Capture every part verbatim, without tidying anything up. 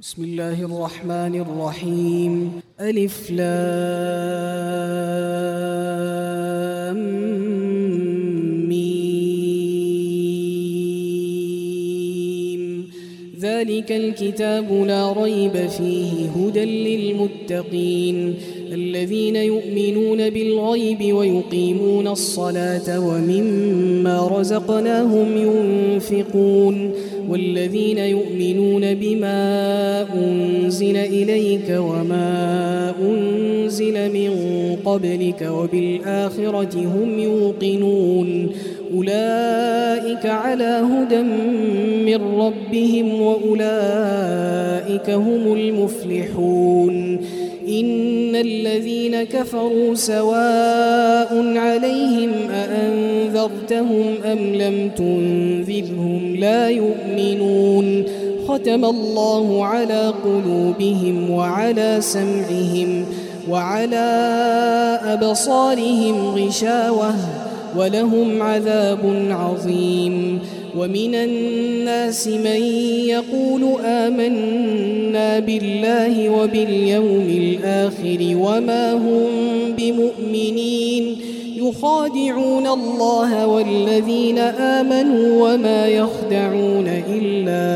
بسم الله الرحمن الرحيم. ألف لام ميم. ذلك الكتاب لا ريب فيه هدى للمتقين الذين يؤمنون بالغيب ويقيمون الصلاة ومما رزقناهم ينفقون والذين يؤمنون بما أنزل إليك وما أنزل من قبلك وبالآخرة هم يوقنون أولئك على هدى من ربهم وأولئك هم المفلحون. إن الذين كفروا سواء عليهم أأنذرتهم أم لم تنذرهم لا يؤمنون. ختم الله على قلوبهم وعلى سمعهم وعلى أبصارهم غشاوة ولهم عذاب عظيم. ومن الناس من يقول آمنا بالله وباليوم الآخر وما هم بمؤمنين يخادعون الله والذين آمنوا وما يخدعون إلا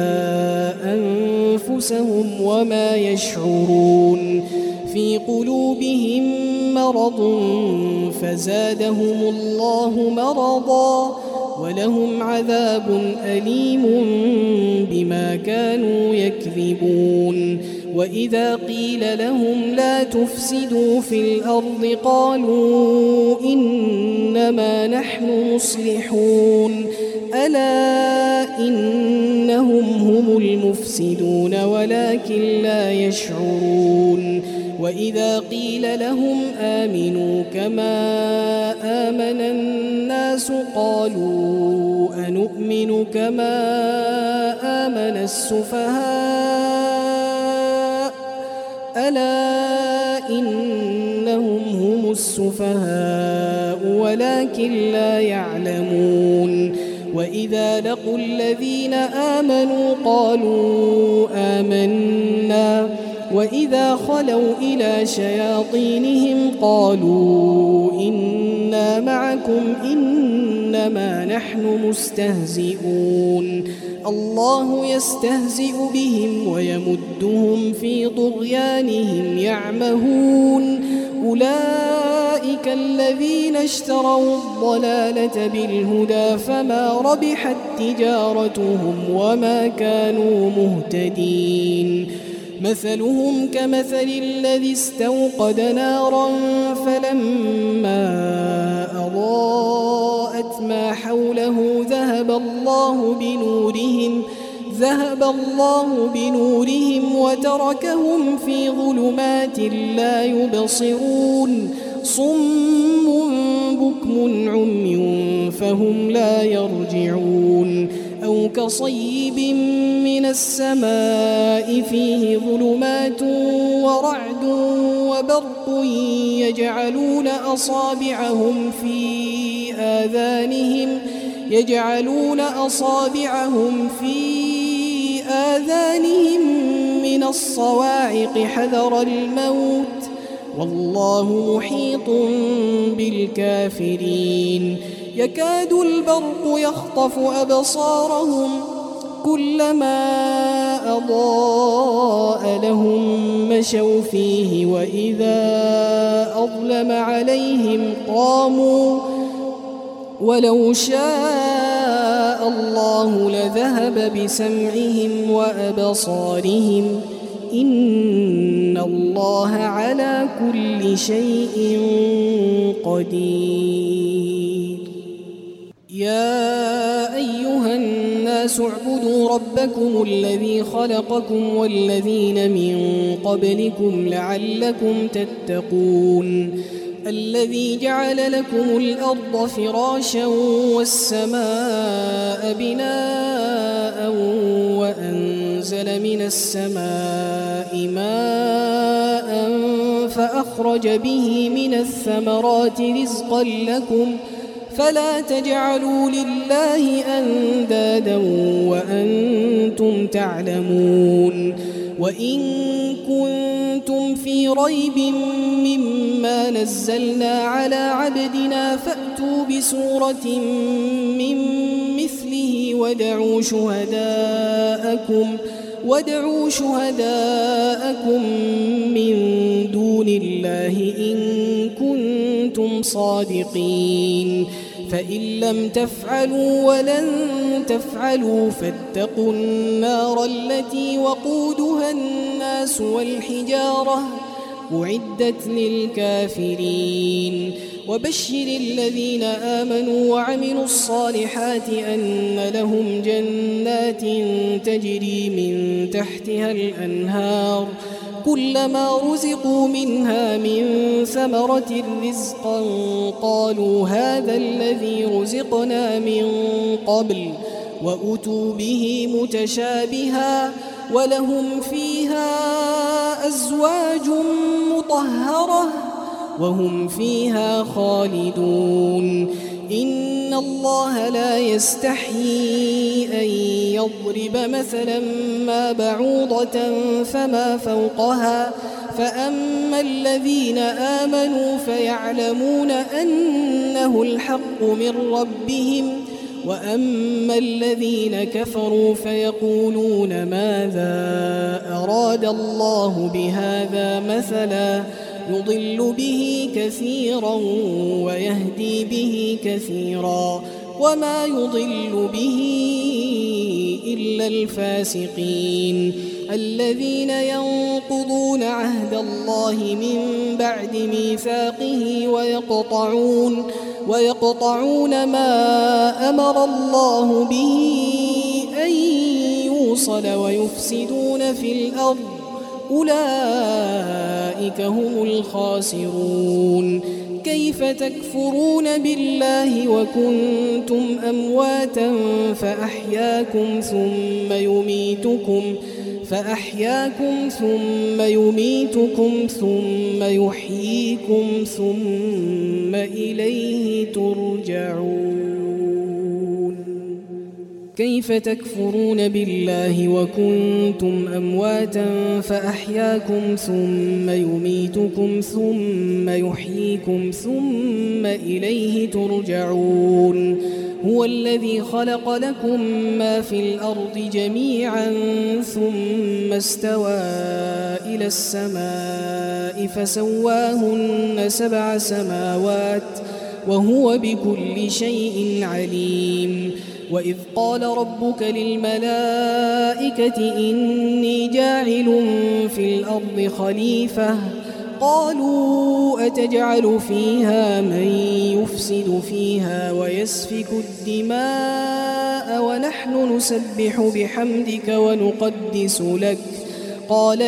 أنفسهم وما يشعرون. في قلوبهم مرض فزادهم الله مرضا ولهم عذاب أليم بما كانوا يكذبون. وإذا قيل لهم لا تفسدوا في الأرض قالوا إنما نحن مصلحون ألا إنهم هم المفسدون ولكن لا يشعرون. وإذا قيل لهم آمنوا كما آمن الناس قالوا أنؤمن كما آمن السفهاء ألا إنهم هم السفهاء ولكن لا يعلمون. وإذا لقوا الذين آمنوا قالوا آمنا وإذا خلوا إلى شياطينهم قالوا إنا معكم إنما نحن مستهزئون. الله يستهزئ بهم ويمدهم في طغيانهم يعمهون. أولئك الذين اشتروا الضلالة بالهدى فما ربحت تجارتهم وما كانوا مهتدين. مثلهم كمثل الذي استوقد نارا فلما أضاءت ما حوله ذهب الله بنورهم ذهب الله بنورهم وتركهم في ظلمات لا يبصرون. صم بكم عمي فهم لا يرجعون. أو كصيب من السماء فيه ظلمات ورعد وبرق يجعلون أصابعهم في آذانهم يجعلون أصابعهم في آذانهم من الصواعق حذر الموت والله محيط بالكافرين. يكاد البرق يخطف أبصارهم كلما أضاء لهم مشوا فيه وإذا أظلم عليهم قاموا ولو شاء الله لذهب بسمعهم وأبصارهم إن الله على كل شيء قدير. يا أيها الناس اعبدوا ربكم الذي خلقكم والذين من قبلكم لعلكم تتقون الذي جعل لكم الأرض فراشا والسماء بناء وأنزل من السماء ماء فأخرج به من الثمرات رزقا لكم فلا تجعلوا لله أندادا وأنتم تعلمون وإن كنتم في ريب مما نزلنا على عبدنا فأتوا بسورة من مثله وادعوا شهداءكم وادعوا شهداءكم من دون الله إن كنتم صادقين فإن لم تفعلوا ولن تفعلوا فاتقوا النار التي وقودها الناس والحجارة أعدت للكافرين وبشر الذين آمنوا وعملوا الصالحات أن لهم جنات تجري من تحتها الأنهار كلما رزقوا منها من ثمرة رزقا قالوا هذا الذي رزقنا من قبل وأتوا به متشابها ولهم فيها أزواج مطهرة وهم فيها خالدون إن الله لا يستحيي أن يضرب مثلا ما بعوضة فما فوقها فأما الذين آمنوا فيعلمون أنه الحق من ربهم وأما الذين كفروا فيقولون ماذا أراد الله بهذا مثلا يضل به كثيرا ويهدي به كثيرا وما يضل به إلا الفاسقين الذين ينقضون عهد الله من بعد ميثاقه ويقطعون ويقطعون ما أمر الله به أن يوصل ويفسدون في الأرض أولئك هم الخاسرون كيف تكفرون بالله وكنتم أمواتا فأحياكم ثم يميتكم فأحياكم ثم يميتكم ثم يحييكم ثم إليه ترجعون كيف تكفرون بالله وكنتم أمواتا فأحياكم ثم يميتكم ثم يحييكم ثم إليه ترجعون هو الذي خلق لكم ما في الأرض جميعا ثم استوى إلى السماء فسواهن سبع سماوات وهو بكل شيء عليم وإذ قال ربك للملائكة إني جاعل في الأرض خليفة قالوا أتجعل فيها من يفسد فيها ويسفك الدماء ونحن نسبح بحمدك ونقدس لك قال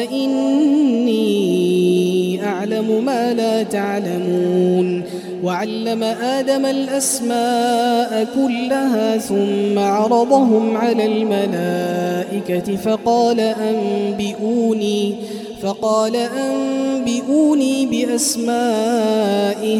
إني أعلم ما لا تعلمون وعلم آدم الأسماء كلها ثم عرضهم على الملائكة فقال أنبئوني فقال أنبئوني بأسماء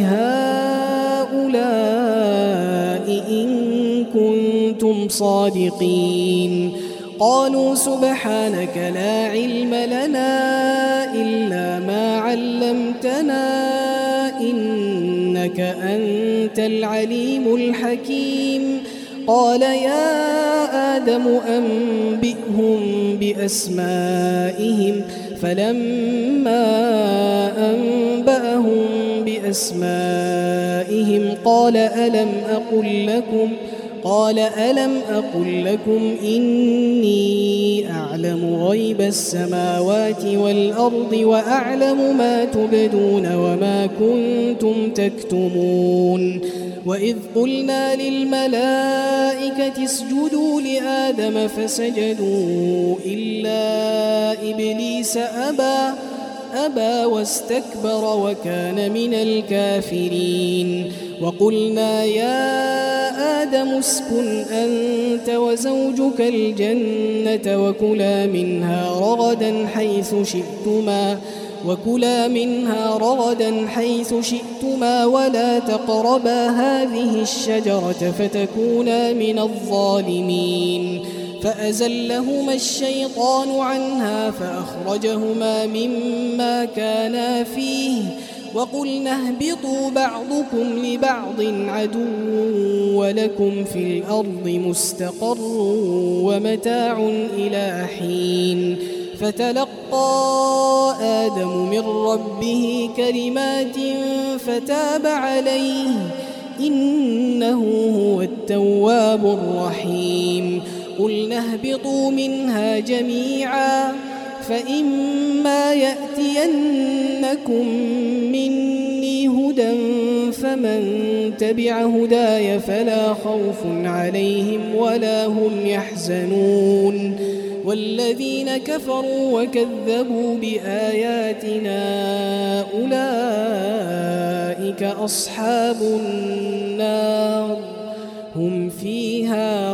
هؤلاء إن كنتم صادقين قالوا سبحانك لا علم لنا إلا ما علمتنا إنك أنت العليم الحكيم قال يا آدم أنبئهم بأسمائهم فلما أنبأهم بأسمائهم قال ألم أقل لكم قال ألم أقل لكم إني أعلم غيب السماوات والأرض وأعلم ما تبدون وما كنتم تكتمون وإذ قلنا للملائكة اسجدوا لآدم فسجدوا إلا إبليس أبى أبى واستكبر وكان من الكافرين وقلنا يا آدم اسكن أنت وزوجك الجنة وكلا منها رغدا حيث شئتما وكلا منها رغدا حيث شئتما ولا تقربا هذه الشجرة فتكونا من الظالمين فأزلهما الشيطان عنها فأخرجهما مما كانا فيه وقلنا اهبطوا بعضكم لبعض عدو ولكم في الأرض مستقر ومتاع إلى حين فتلقى آدم من ربه كلمات فتاب عليه إنه هو التواب الرحيم قلنا اهبطوا منها جميعا فإما يأتينكم مني هدى فمن تبع هداي فلا خوف عليهم ولا هم يحزنون والذين كفروا وكذبوا بآياتنا أولئك أصحاب النار هم فيها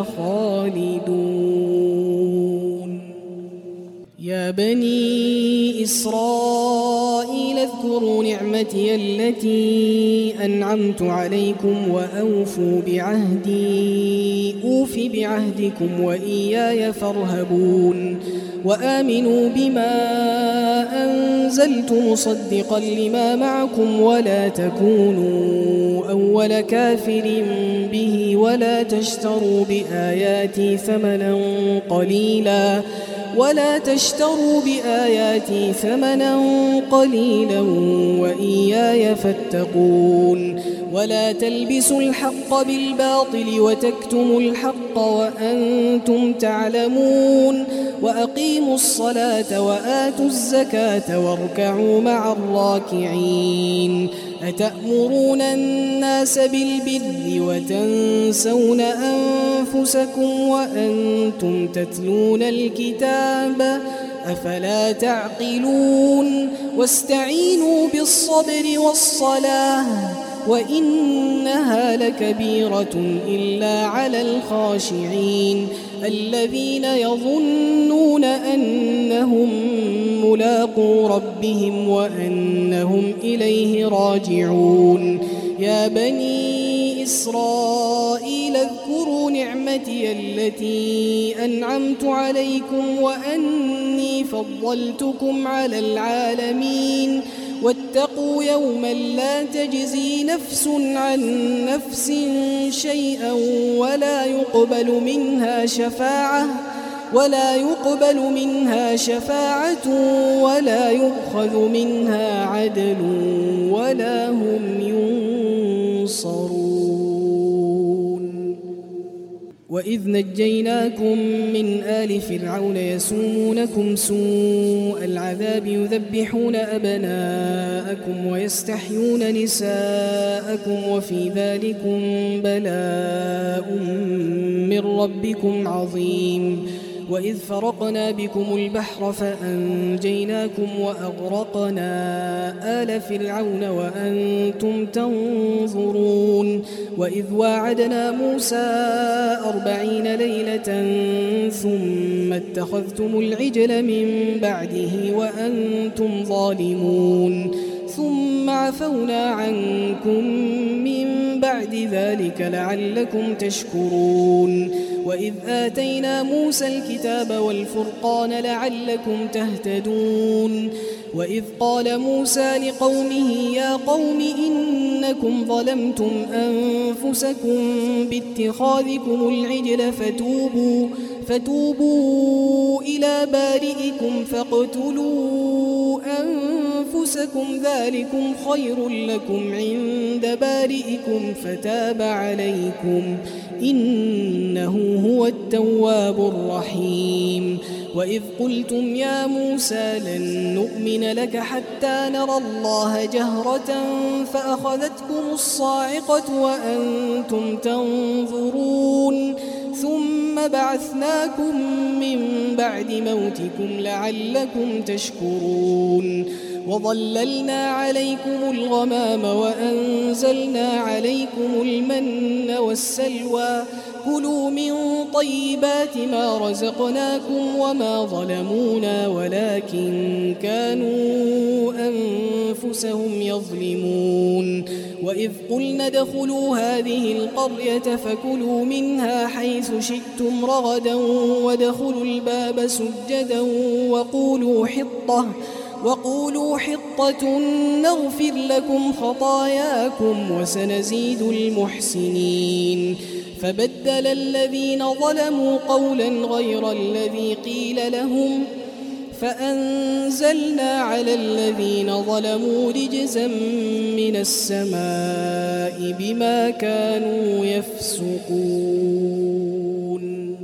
خالدون يا بني إسرائيل اذكروا نعمتي التي أنعمت عليكم وأوفوا بعهدي أوف بعهدكم وإياي فارهبون وآمنوا بما أنزلت مصدقا لما معكم ولا تكونوا أول كافر به ولا تشتروا بآياتي ثمنا قليلا ولا تشتروا بآياتي ثمنا قليلا وإياي فاتقون ولا تلبسوا الحق بالباطل وتكتموا الحق وأنتم تعلمون وأقيموا الصلاة وآتوا الزكاة واركعوا مع الراكعين أتأمرون الناس بالبر وتنسون أنفسكم وأنتم تتلون الكتاب أفلا تعقلون واستعينوا بالصبر والصلاة وإنها لكبيرة إلا على الخاشعين الذين يظنون أنهم ملاقو ربهم وأنهم إليه راجعون يا بني إسرائيل اذكروا نعمتي التي أنعمت عليكم وأني فضلتكم على العالمين واتقوا يوما لا تجزي نفس عن نفس شيئا ولا يقبل منها شفاعة ولا يقبل منها شفاعة ولا يؤخذ منها عدل ولا هم ينصرون وإذ نجيناكم من آل فرعون يسومونكم سوء العذاب يذبحون أبناءكم ويستحيون نساءكم وفي ذلكم بلاء من ربكم عظيم وإذ فرقنا بكم البحر فأنجيناكم وأغرقنا آل فرعون وأنتم تنظرون وإذ واعدنا موسى أربعين ليلة ثم اتخذتم العجل من بعده وأنتم ظالمون ثم عفونا عنكم من بعد ذلك لعلكم تشكرون وإذ آتينا موسى الكتاب والفرقان لعلكم تهتدون وإذ قال موسى لقومه يا قوم إنكم ظلمتم أنفسكم باتخاذكم العجل فتوبوا, فتوبوا إلى بارئكم فاقتلوا أنفسكم ذلكم خير لكم عند بارئكم فتاب عليكم إنه هو التواب الرحيم وإذ قلتم يا موسى لن نؤمن لك حتى نرى الله جهرة فأخذتكم الصاعقة وأنتم تنظرون ثم بعثناكم من بعد موتكم لعلكم تشكرون وظللنا عليكم الغمام وأنزلنا عليكم المن والسلوى كلوا من طيبات ما رزقناكم وما ظلمونا ولكن كانوا أنفسهم يظلمون وإذ قلنا ادخلوا هذه القرية فكلوا منها حيث شئتم رغدا وادخلوا الباب سجدا وقولوا حطة وقولوا حطة نغفر لكم خطاياكم وسنزيد المحسنين. فبدل الذين ظلموا قولا غير الذي قيل لهم فأنزلنا على الذين ظلموا رجزا من السماء بما كانوا يفسقون.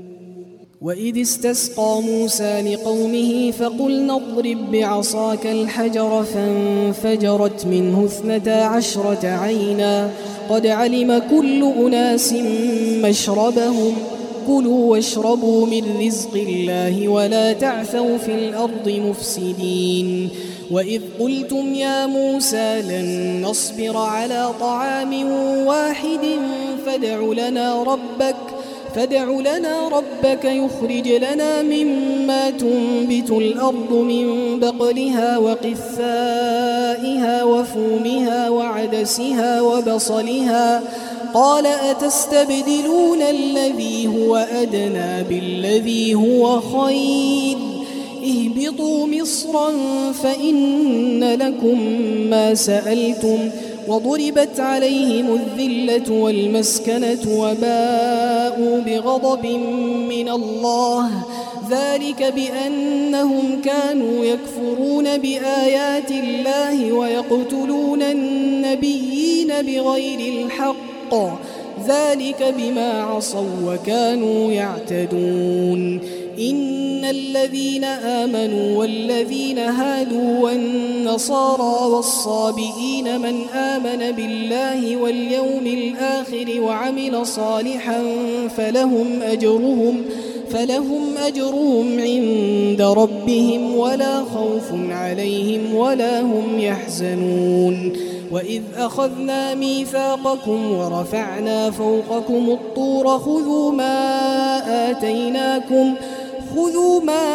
وإذ استسقى موسى لقومه فقلنا اضرب بعصاك الحجر فانفجرت منه اثنتا عشرة عينا قد علم كل أناس مشربهم كلوا واشربوا من رزق الله ولا تعثوا في الأرض مفسدين. وإذ قلتم يا موسى لن نصبر على طعام واحد فادع لنا ربك فادع لنا ربك يخرج لنا مما تنبت الأرض من بقلها وقثائها وفومها وعدسها وبصلها قال أتستبدلون الذي هو أدنى بالذي هو خير اهبطوا مصرا فإن لكم ما سألتم وضربت عليهم الذلة والمسكنة وباءوا بغضب من الله ذلك بأنهم كانوا يكفرون بآيات الله ويقتلون النبيين بغير الحق ذلك بما عصوا وكانوا يعتدون. إن الذين آمنوا والذين هادوا والنصارى والصابئين من آمن بالله واليوم الآخر وعمل صالحا فلهم أجرهم فلهم أجرهم عند ربهم ولا خوف عليهم ولا هم يحزنون. وإذ أخذنا ميثاقكم ورفعنا فوقكم الطور خذوا ما آتيناكم خذوا ما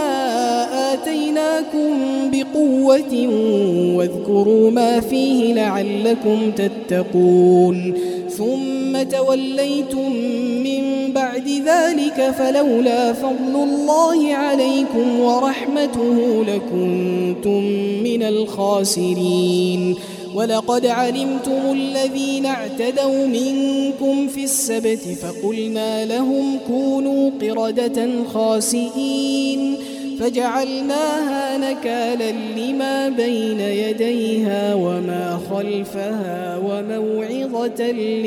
آتيناكم بقوة واذكروا ما فيه لعلكم تتقون. ثم توليتم من بعد ذلك فلولا فضل الله عليكم ورحمته لكنتم من الخاسرين. ولقد علمتم الذين اعتدوا منكم في السبت فقلنا لهم كونوا قردة خاسئين فجعلناها نكالا لما بين يديها وما خلفها وموعظة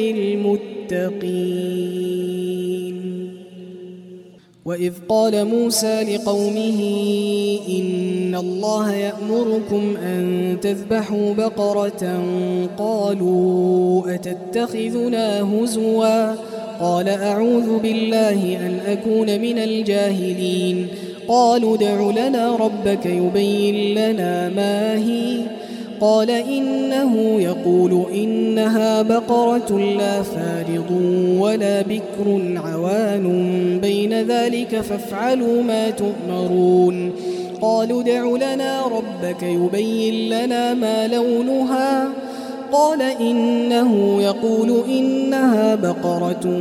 للمتقين. وإذ قال موسى لقومه إن الله يأمركم أن تذبحوا بقرة قالوا أتتخذنا هزوا قال أعوذ بالله أن أكون من الجاهلين. قالوا ادع لنا ربك يبين لنا ما هي قال إنه يقول إنها بقرة لا فارض ولا بكر عوان بين ذلك فافعلوا ما تؤمرون. قالوا ادع لنا ربك يبين لنا ما لونها قال إنه يقول إنها بقرة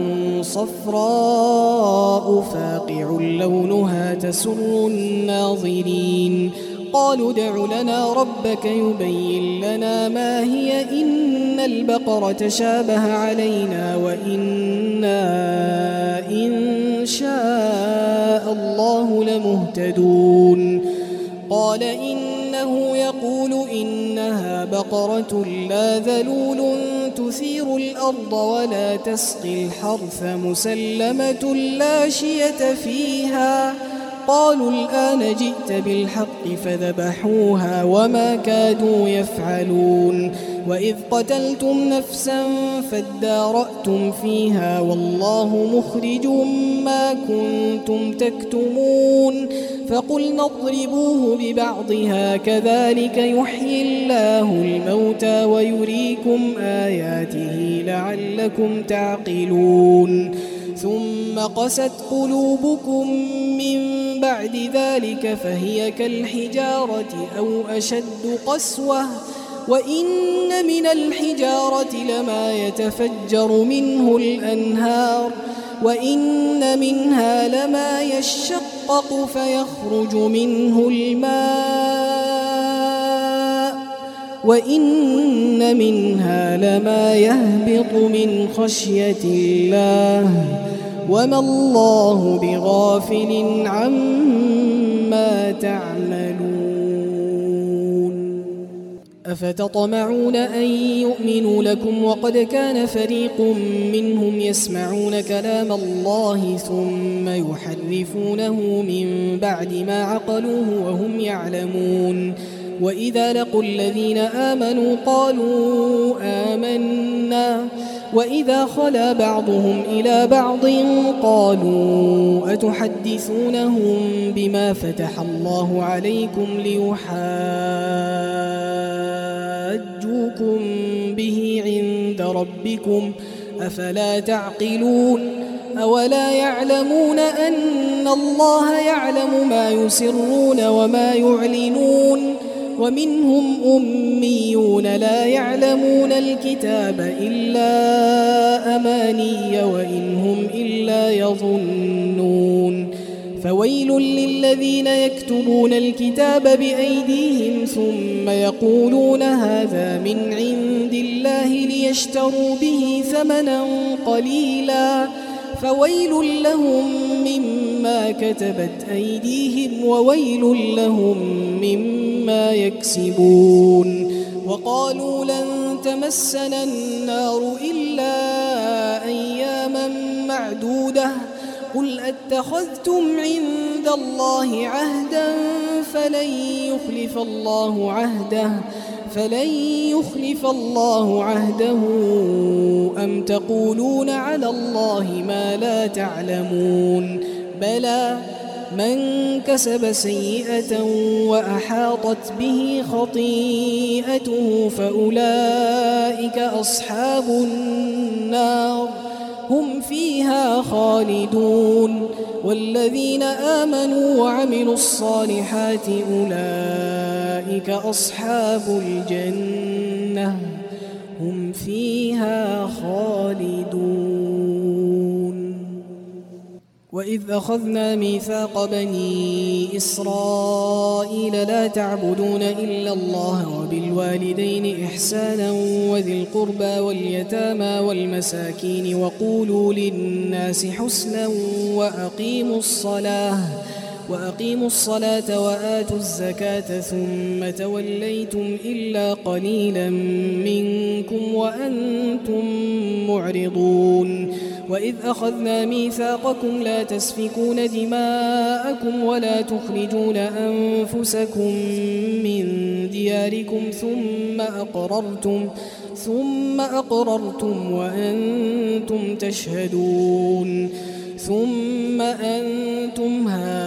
صفراء فاقع لونها تسر الناظرين. قالوا ادع لنا ربك يبين لنا ما هي إن البقرة شابه علينا وإنا إن شاء الله لمهتدون. قال إنه يقول إنها بقرة لا ذلول تثير الأرض ولا تسقي الحرث مسلمة لا شية فيها. قالوا الآن جئت بالحق فذبحوها وما كادوا يفعلون. وإذ قتلتم نفسا فادارأتم فيها والله مخرج ما كنتم تكتمون. فقلنا اضربوه ببعضها كذلك يحيي الله الموتى ويريكم آياته لعلكم تعقلون. ثم قست قلوبكم من بعد ذلك فهي كالحجارة أو أشد قسوة وإن من الحجارة لما يتفجر منه الأنهار وإن منها لما يشقق فيخرج منه الماء وإن منها لما يهبط من خشية الله وما الله بغافل عما تعملون أفتطمعون أن يؤمنوا لكم وقد كان فريق منهم يسمعون كلام الله ثم يحرفونه من بعد ما عقلوه وهم يعلمون وإذا لقوا الذين آمنوا قالوا آمنا وإذا خلا بعضهم إلى بعض قالوا أتحدثونهم بما فتح الله عليكم ليحاجوكم به عند ربكم أفلا تعقلون أولا يعلمون أن الله يعلم ما يسرون وما يعلنون ومنهم أميون لا يعلمون الكتاب إلا أماني وإن هم إلا يظنون فويل للذين يكتبون الكتاب بأيديهم ثم يقولون هذا من عند الله ليشتروا به ثمنا قليلا فويل لهم مما كتبت أيديهم وويل لهم مما يكسبون وقالوا لن تمسنا النار إلا أياما معدودة قل أتخذتم عند الله عهدا فلن يخلف الله عهده فلن يخلف الله عهده أم تقولون على الله ما لا تعلمون بلى من كسب سيئة وأحاطت به خطيئته فأولئك أصحاب النار هم فيها خالدون والذين آمنوا وعملوا الصالحات أولئك أصحاب الجنة هم فيها خالدون وإذ أخذنا ميثاق بني إسرائيل لا تعبدون إلا الله وبالوالدين إحسانا وذي القربى واليتامى والمساكين وقولوا للناس حسنا وأقيموا الصلاة وأقيموا الصلاة وآتوا الزكاة ثم توليتم إلا قليلا منكم وأنتم معرضون وإذ أخذنا ميثاقكم لا تسفكون دماءكم ولا تخرجون أنفسكم من دياركم ثم أقررتم ثم أقررتم وأنتم تشهدون ثم أنتم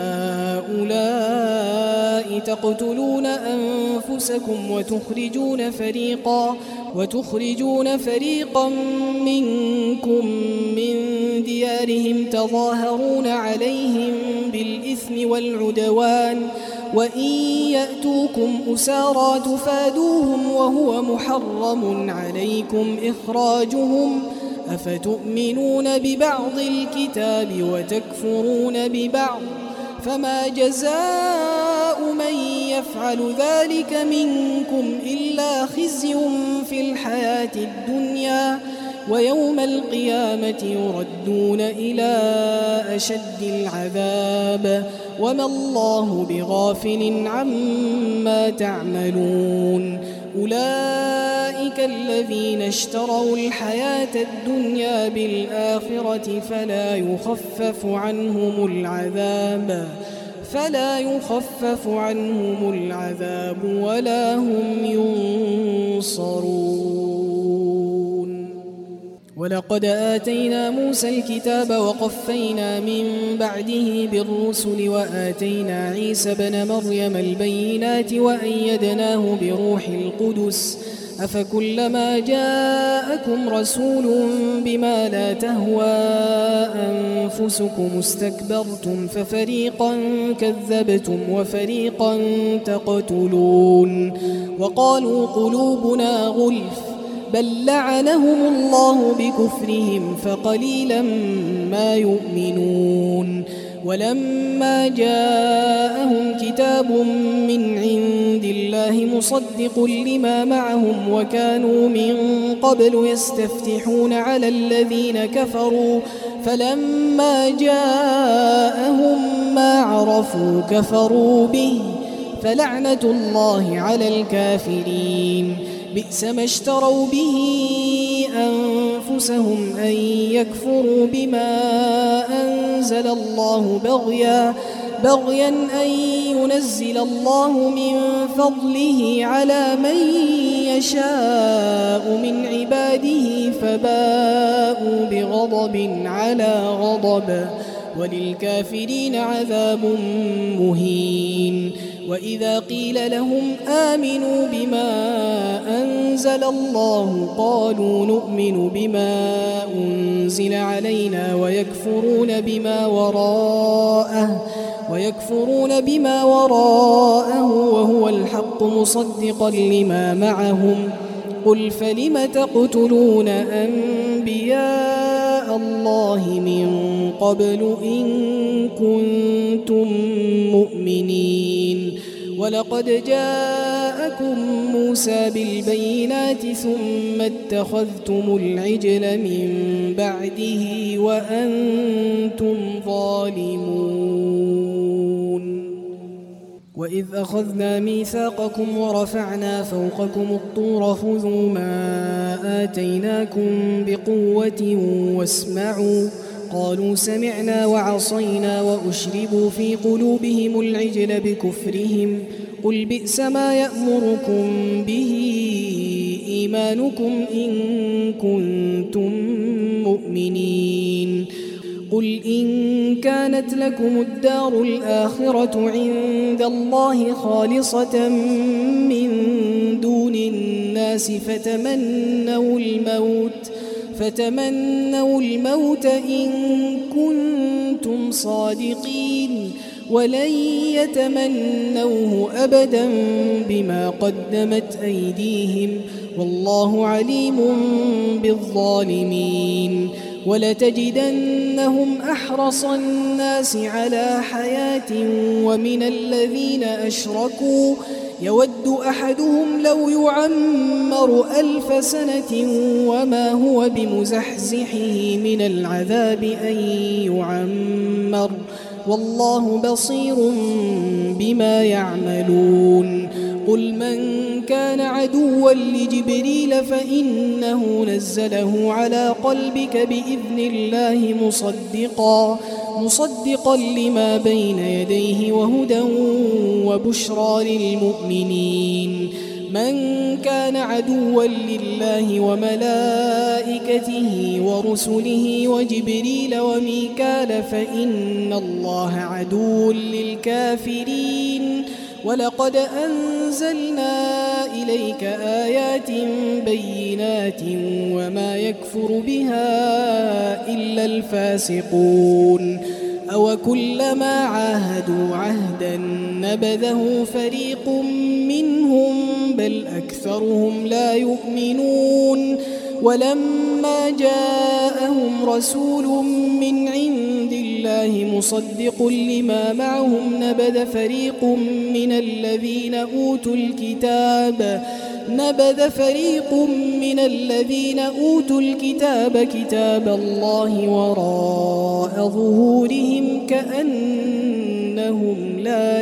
هؤلاء تقتلون أنفسكم وتخرجون فريقا وتخرجون فريقا منكم من ديارهم تظاهرون عليهم بالإثم والعدوان وإن يأتوكم أسارى تفادوهم وهو محرم عليكم إخراجهم أفتؤمنون ببعض الكتاب وتكفرون ببعض فما جزاء من يفعل ذلك منكم إلا خزي في الحياة الدنيا ويوم القيامة يردون إلى أشد العذاب وما الله بغافل عما تعملون أولئك الذين اشتروا الحياة الدنيا بالآخرة فلا يخفف عنهم العذاب فلا يخفف عنهم العذاب ولا هم ينصرون ولقد آتينا موسى الكتاب وقفينا من بعده بالرسل وآتينا عيسى ابن مريم البينات وأيدناه بروح القدس أفكلما جاءكم رسول بما لا تهوى أنفسكم استكبرتم ففريقا كذبتم وفريقا تقتلون وقالوا قلوبنا غلف بل لعنهم الله بكفرهم فقليلا ما يؤمنون ولما جاءهم كتاب من عند الله مصدق لما معهم وكانوا من قبل يستفتحون على الذين كفروا فلما جاءهم ما عرفوا كفروا به فلعنة الله على الكافرين بئس ما اشتروا به أنفسهم أن يكفروا بما أنزل الله بغيا بغيا أن ينزل الله من فضله على من يشاء من عباده فباءوا بغضب على غضب وللكافرين عذاب مهين وإذا قيل لهم آمنوا بما أنزل الله قالوا نؤمن بما أنزل علينا ويكفرون بما وراءه ويكفرون بما وراءه وهو الحق مصدقا لما معهم قل فلم تقتلون أنبياء الله من قبل إن كنتم مؤمنين ولقد جاءكم موسى بالبينات ثم اتخذتم العجل من بعده وأنتم ظالمون وإذ أخذنا ميثاقكم ورفعنا فوقكم الطور خذوا ما آتيناكم بقوة واسمعوا قالوا سمعنا وعصينا وأشربوا في قلوبهم العجل بكفرهم قل بئس ما يأمركم به إيمانكم إن كنتم مؤمنين قل إن كانت لكم الدار الآخرة عند الله خالصة من دون الناس فتمنوا الموت فتمنوا الموت إن كنتم صادقين ولن يتمنوه أبدا بما قدمت أيديهم والله عليم بالظالمين ولتجدنهم أحرص الناس على حياة ومن الذين أشركوا يود أحدهم لو يعمر ألف سنة وما هو بمزحزحه من العذاب أن يعمر والله بصير بما يعملون قل من كان عدوا لجبريل فإنه نزله على قلبك بإذن الله مصدقا مصدقا لما بين يديه وهدى وبشرى للمؤمنين من كان عدوا لله وملائكته ورسله وجبريل وميكال فإن الله عدو للكافرين ولقد أنزلنا إليك آيات بينات وما يكفر بها إلا الفاسقون أو كلما عاهدوا عهدا نبذه فريق منهم بل أكثرهم لا يؤمنون ولما جاءهم رسول من عند الله مصدق لما معهم نبذ فريق من الذين أوتوا الكتاب نبذ فريق من الذين أوتوا الكتاب كتاب الله وراء ظهورهم كأنهم لا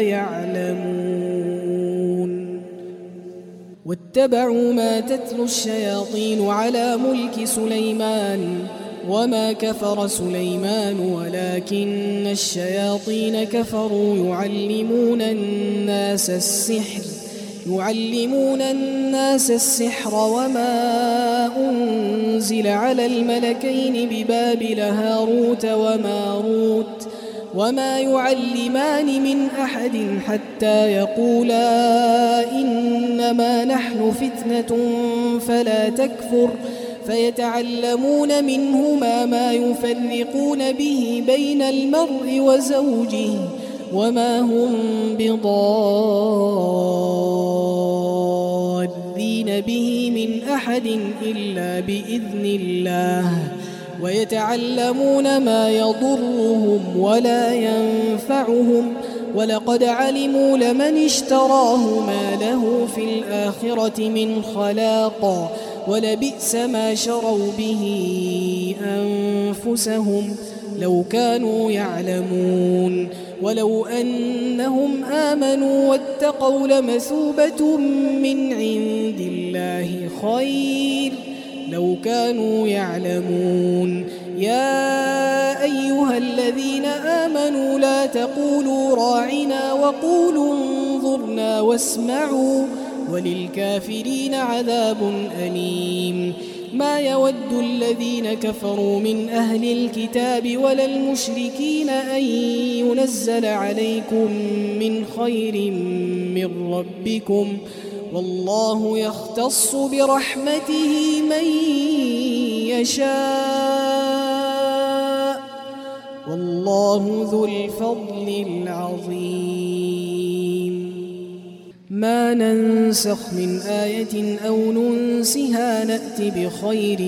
يعلمون واتبعوا ما تتلو الشياطين على ملك سليمان وما كفر سليمان ولكن الشياطين كفروا يعلمون الناس السحر يعلمون الناس السحر وما أنزل على الملكين ببابل هاروت وماروت وما يعلمان من أحد حتى يقولا إنما نحن فتنة فلا تكفر فيتعلمون منهما ما يفرقون به بين المرء وزوجه وما هم بضارين به من أحد إلا بإذن الله ويتعلمون ما يضرهم ولا ينفعهم ولقد علموا لمن اشتراه ما له في الآخرة من خلاق ولبئس ما شروا به أنفسهم لو كانوا يعلمون ولو أنهم آمنوا واتقوا لمثوبة من عند الله خير لو كانوا يعلمون يا أيها الذين آمنوا لا تقولوا راعنا وقولوا انظرنا واسمعوا وللكافرين عذاب أليم ما يود الذين كفروا من أهل الكتاب ولا المشركين أن ينزل عليكم من خير من ربكم والله يختص برحمته من يشاء والله ذو الفضل العظيم ما ننسخ من آية أو ننسها نأت بخير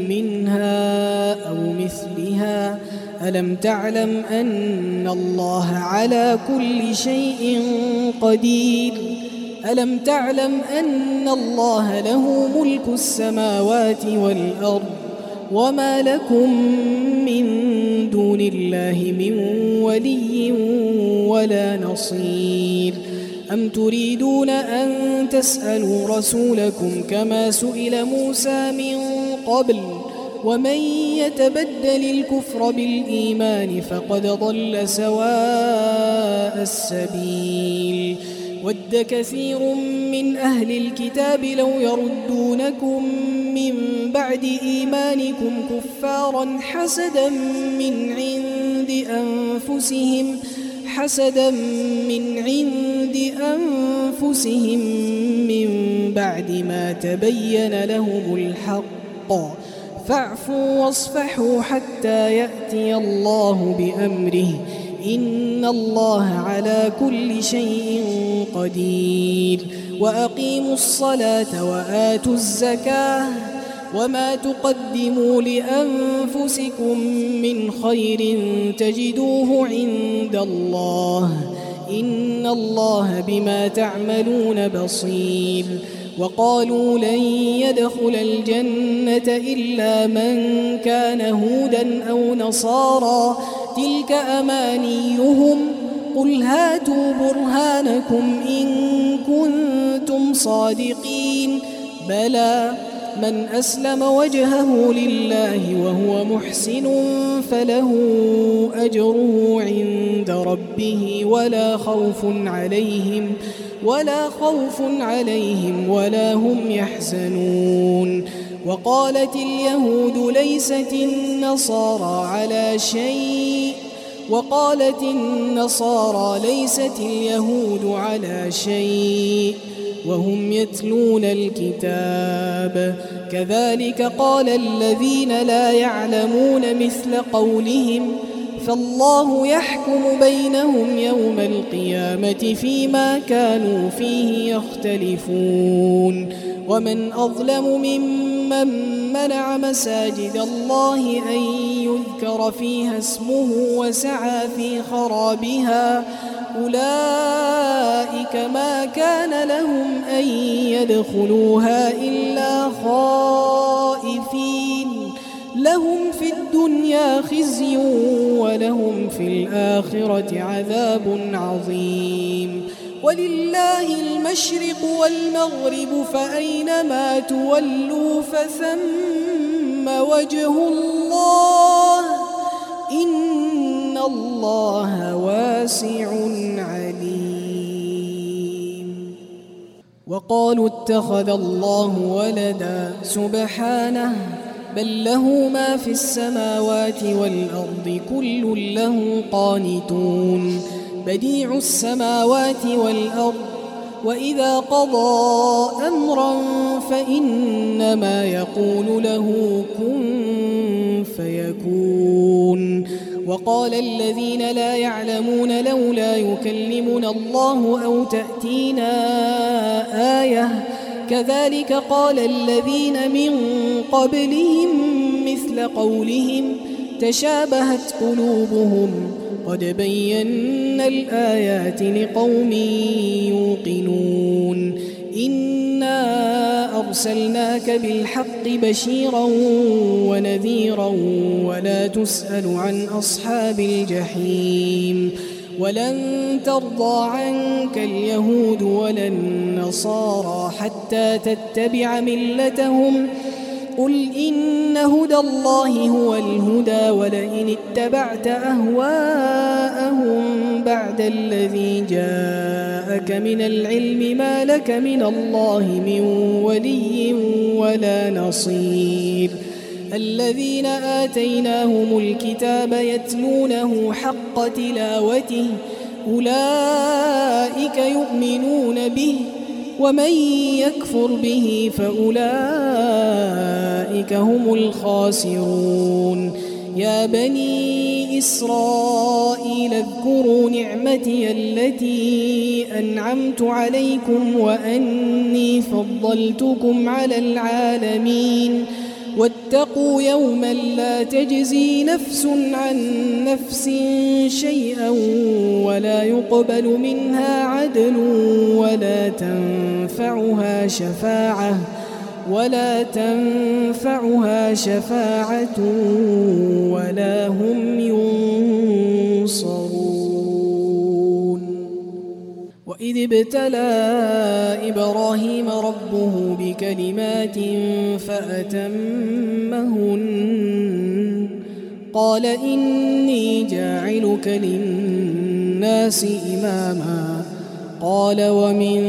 منها أو مثلها ألم تعلم أن الله على كل شيء قدير ألم تعلم أن الله له ملك السماوات والأرض وما لكم من دون الله من ولي ولا نصير أم تريدون أن تسألوا رسولكم كما سئل موسى من قبل ومن يتبدل الكفر بالإيمان فقد ضل سواء السبيل ود كثير من أهل الكتاب لو يردونكم من بعد إيمانكم كفارا حسدا من عند أنفسهم حسدا من عند أنفسهم من بعد ما تبين لهم الحق فاعفوا واصفحوا حتى يأتي الله بأمره إن الله على كل شيء قدير وأقيموا الصلاة وآتوا الزكاة وما تقدموا لأنفسكم من خير تجدوه عند الله إن الله بما تعملون بصير وقالوا لن يدخل الجنة إلا من كان هودا أو نصارى تلك أمانيهم قل هاتوا برهانكم إن كنتم صادقين بلى من أسلم وجهه لله وهو محسن فله أجره عند ربه ولا خوف عليهم ولا خوف عليهم ولا هم يحزنون وقالت اليهود ليست النصارى على شيء وقالت النصارى ليست اليهود على شيء وهم يتلون الكتاب كذلك قال الذين لا يعلمون مثل قولهم فالله يحكم بينهم يوم القيامة فيما كانوا فيه يختلفون ومن أظلم ممن منع مساجد الله أن يذكر فيها اسمه وسعى في خرابها أولئك ما كان لهم أن يدخلوها إلا خائفين لهم في الدنيا خزي ولهم في الآخرة عذاب عظيم ولله المشرق والمغرب فأينما تولوا فثم وجه الله إن الله واسع عليم وقالوا اتخذ الله ولدا سبحانه بل له ما في السماوات والأرض كل له قانتون بديع السماوات والأرض وإذا قضى أمرا فإنما يقول له كن فيكون. وقال الذين لا يعلمون لولا يكلمنا الله أو تأتينا آية كذلك قال الذين من قبلهم مثل قولهم تشابهت قلوبهم قد بينا الآيات لقوم يوقنون. إنا أرسلناك بالحق بشيرا ونذيرا ولا تسأل عن أصحاب الجحيم. ولن ترضى عنك اليهود ولا النصارى حتى تتبع ملتهم قل إن هدى الله هو الهدى ولئن اتبعت أهواءهم بعد الذي جاءك من العلم ما لك من الله من ولي ولا نصير. الذين آتيناهم الكتاب يتلونه حق تلاوته أولئك يؤمنون به ومن يكفر به فأولئك هم الخاسرون. يا بني إسرائيل اذكروا نعمتي التي أنعمت عليكم وأني فضلتكم على العالمين واتقوا يوما لا تجزي نفس عن نفس شيئا ولا يقبل منها عدل ولا تنفعها شفاعة ولا تنفعها شفاعة ولا هم ينصرون. وإذ ابتلى إبراهيم ربه بكلمات فأتمهن قال إني جاعلك للناس إماما قال ومن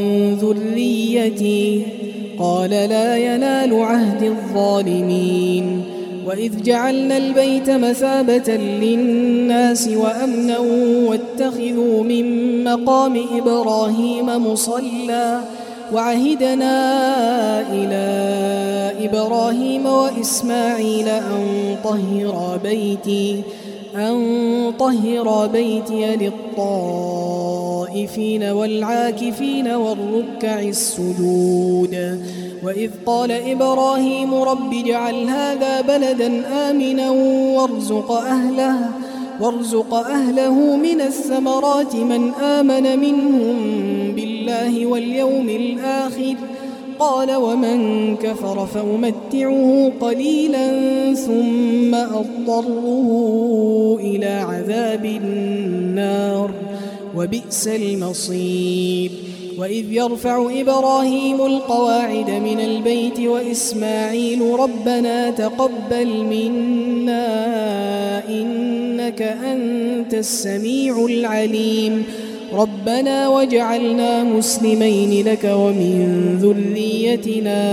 ذريتي قال لا ينال عهد الظالمين. وإذ جعلنا البيت مثابة للناس وأمنا واتخذوا من مقام إبراهيم مصلى وعهدنا إلى إبراهيم وإسماعيل أن طهر بيتي أن طهر بيتي للطائفين والعاكفين والركع السجود. وإذ قال إبراهيم رب اجعل هذا بلدا آمنا وارزق أهله وارزق أهله من الثمرات من آمن منهم بالله واليوم الآخر قال ومن كفر فأمتعه قليلا ثم أضطره إلى عذاب النار وبئس المصير. وإذ يرفع إبراهيم القواعد من البيت وإسماعيل ربنا تقبل منا إنك أنت السميع العليم ربنا واجعلنا مسلمين لك ومن ذريتنا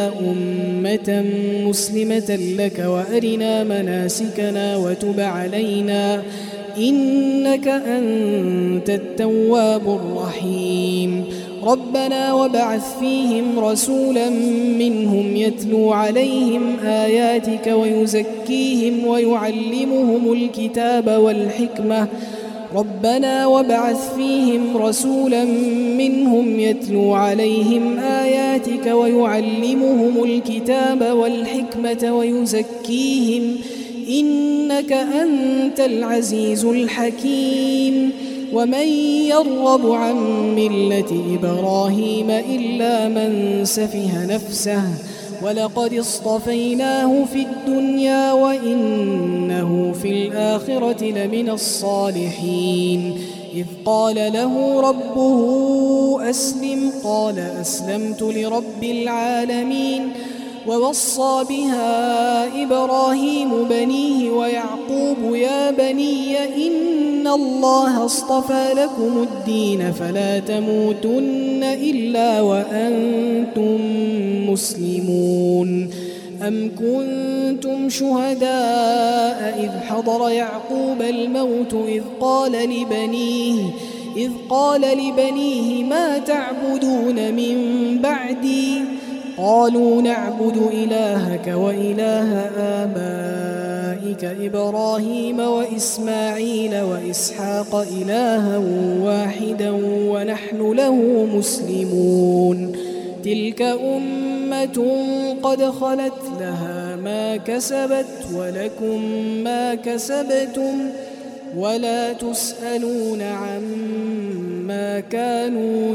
أمة مسلمة لك وأرنا مناسكنا وتب علينا إنك أنت التواب الرحيم. ربنا وابعث فيهم رسولا منهم يتلو عليهم آياتك ويزكيهم ويعلمهم الكتاب والحكمة ربنا وابعث فيهم رسولا منهم يتلو عليهم آياتك ويعلمهم الكتاب والحكمة ويزكيهم إنك أنت العزيز الحكيم. ومن يرغب عن ملة إبراهيم إلا من سفه نفسه ولقد اصطفيناه في الدنيا وإنه في الآخرة لمن الصالحين. إذ قال له ربه أسلم قال أسلمت لرب العالمين. ووصى بها إبراهيم بنيه ويعقوب يا بني إن الله اصطفى لكم الدين فلا تموتن إلا وأنتم مسلمون. أم كنتم شهداء إذ حضر يعقوب الموت إذ قال لبنيه إذ قال لبنيه ما تعبدون من بعدي قالوا نعبد إلهك وإله آبائك إبراهيم وإسماعيل وإسحاق إلها واحدا ونحن له مسلمون تلك أمة قد خلت لها ما كسبت ولكم ما كسبتم ولا تسألون عما كانوا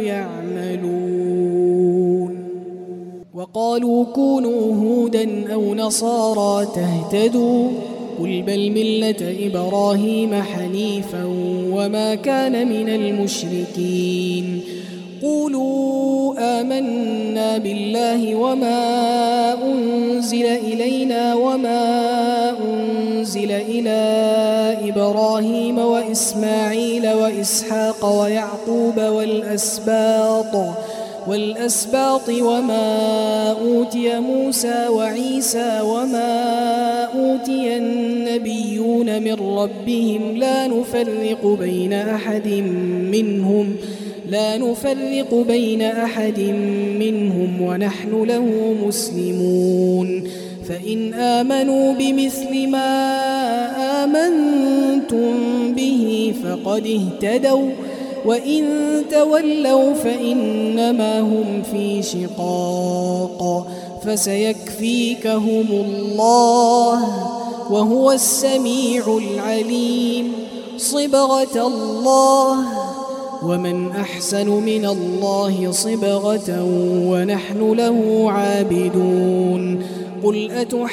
يعملون وقالوا كونوا هودا أو نصارى تهتدوا قل بل ملة إبراهيم حنيفا وما كان من المشركين قولوا آمنا بالله وما أنزل إلينا وما أنزل إلى إبراهيم وإسماعيل وإسحاق ويعقوب والأسباط والأسباط وما أوتي موسى وعيسى وما أوتي النبيون من ربهم لا نفرق بين أحد منهم لا نفرق بين أحد منهم ونحن له مسلمون فإن آمنوا بمثل ما آمنتم به فقد اهتدوا وإن تولوا فإنما هم في شقاق فسيكفيكهم الله وهو السميع العليم صبغة الله ومن أحسن من الله صبغة ونحن له عابدون قل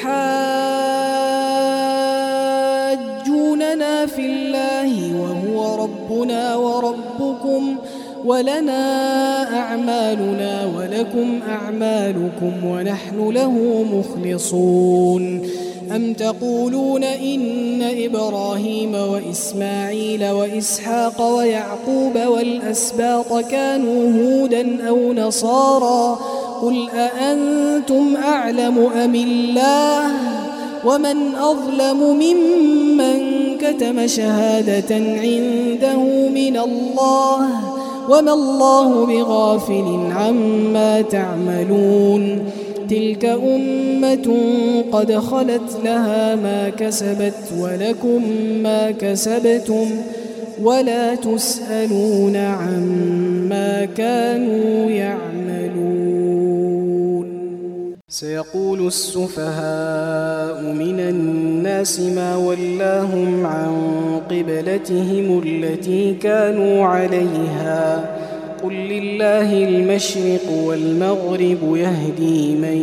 أتحاجوننا في الله وهو ربنا وربكم ولنا أعمالنا ولكم أعمالكم ونحن له مخلصون أم تقولون إن إبراهيم وإسماعيل وإسحاق ويعقوب والأسباط كانوا هودا أو نصارى قل أأنتم أعلم أم الله ومن أظلم ممن كتم شهادة عنده من الله وما الله بغافل عما تعملون تلك أمة قد خلت لها ما كسبت ولكم ما كسبتم ولا تسألون عما كانوا يعملون سيقول السفهاء من الناس ما ولاهم عن قبلتهم التي كانوا عليها قل لله المشرق والمغرب يهدي من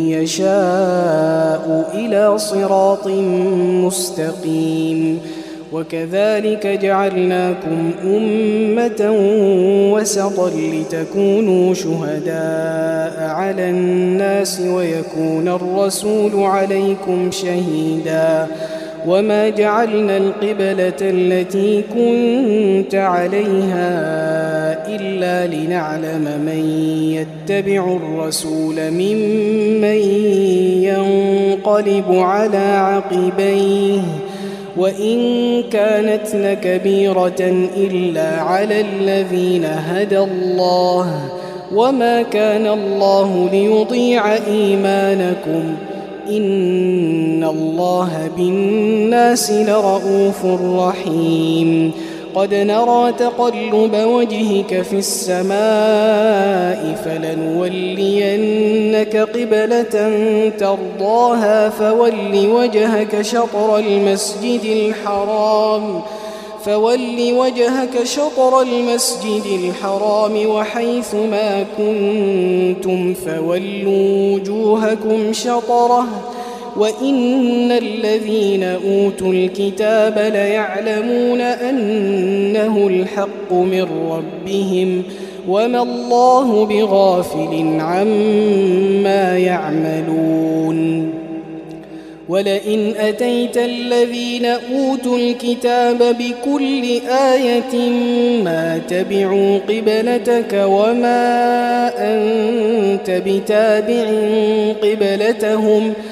يشاء إلى صراط مستقيم وكذلك جعلناكم أمة وسطا لتكونوا شهداء على الناس ويكون الرسول عليكم شهيدا وما جعلنا القبلة التي كنت عليها إلا لنعلم من يتبع الرسول ممن ينقلب على عقبيه وإن كانت لكبيرة إلا على الذين هدى الله وما كان الله ليضيع إيمانكم إن الله بالناس لرؤوف رحيم قد نرى تقلب وجهك في السماء فلنولينك قبلة ترضاها فول وجهك شطر المسجد الحرام فول وجهك شطر المسجد الحرام وحيث ما كنتم فولوا وجوهكم شطره وإن الذين أوتوا الكتاب ليعلمون أنه الحق من ربهم وما الله بغافل عما يعملون ولئن أتيت الذين أوتوا الكتاب بكل آية ما تبعوا قبلتك وما أنت بتابع قبلتهم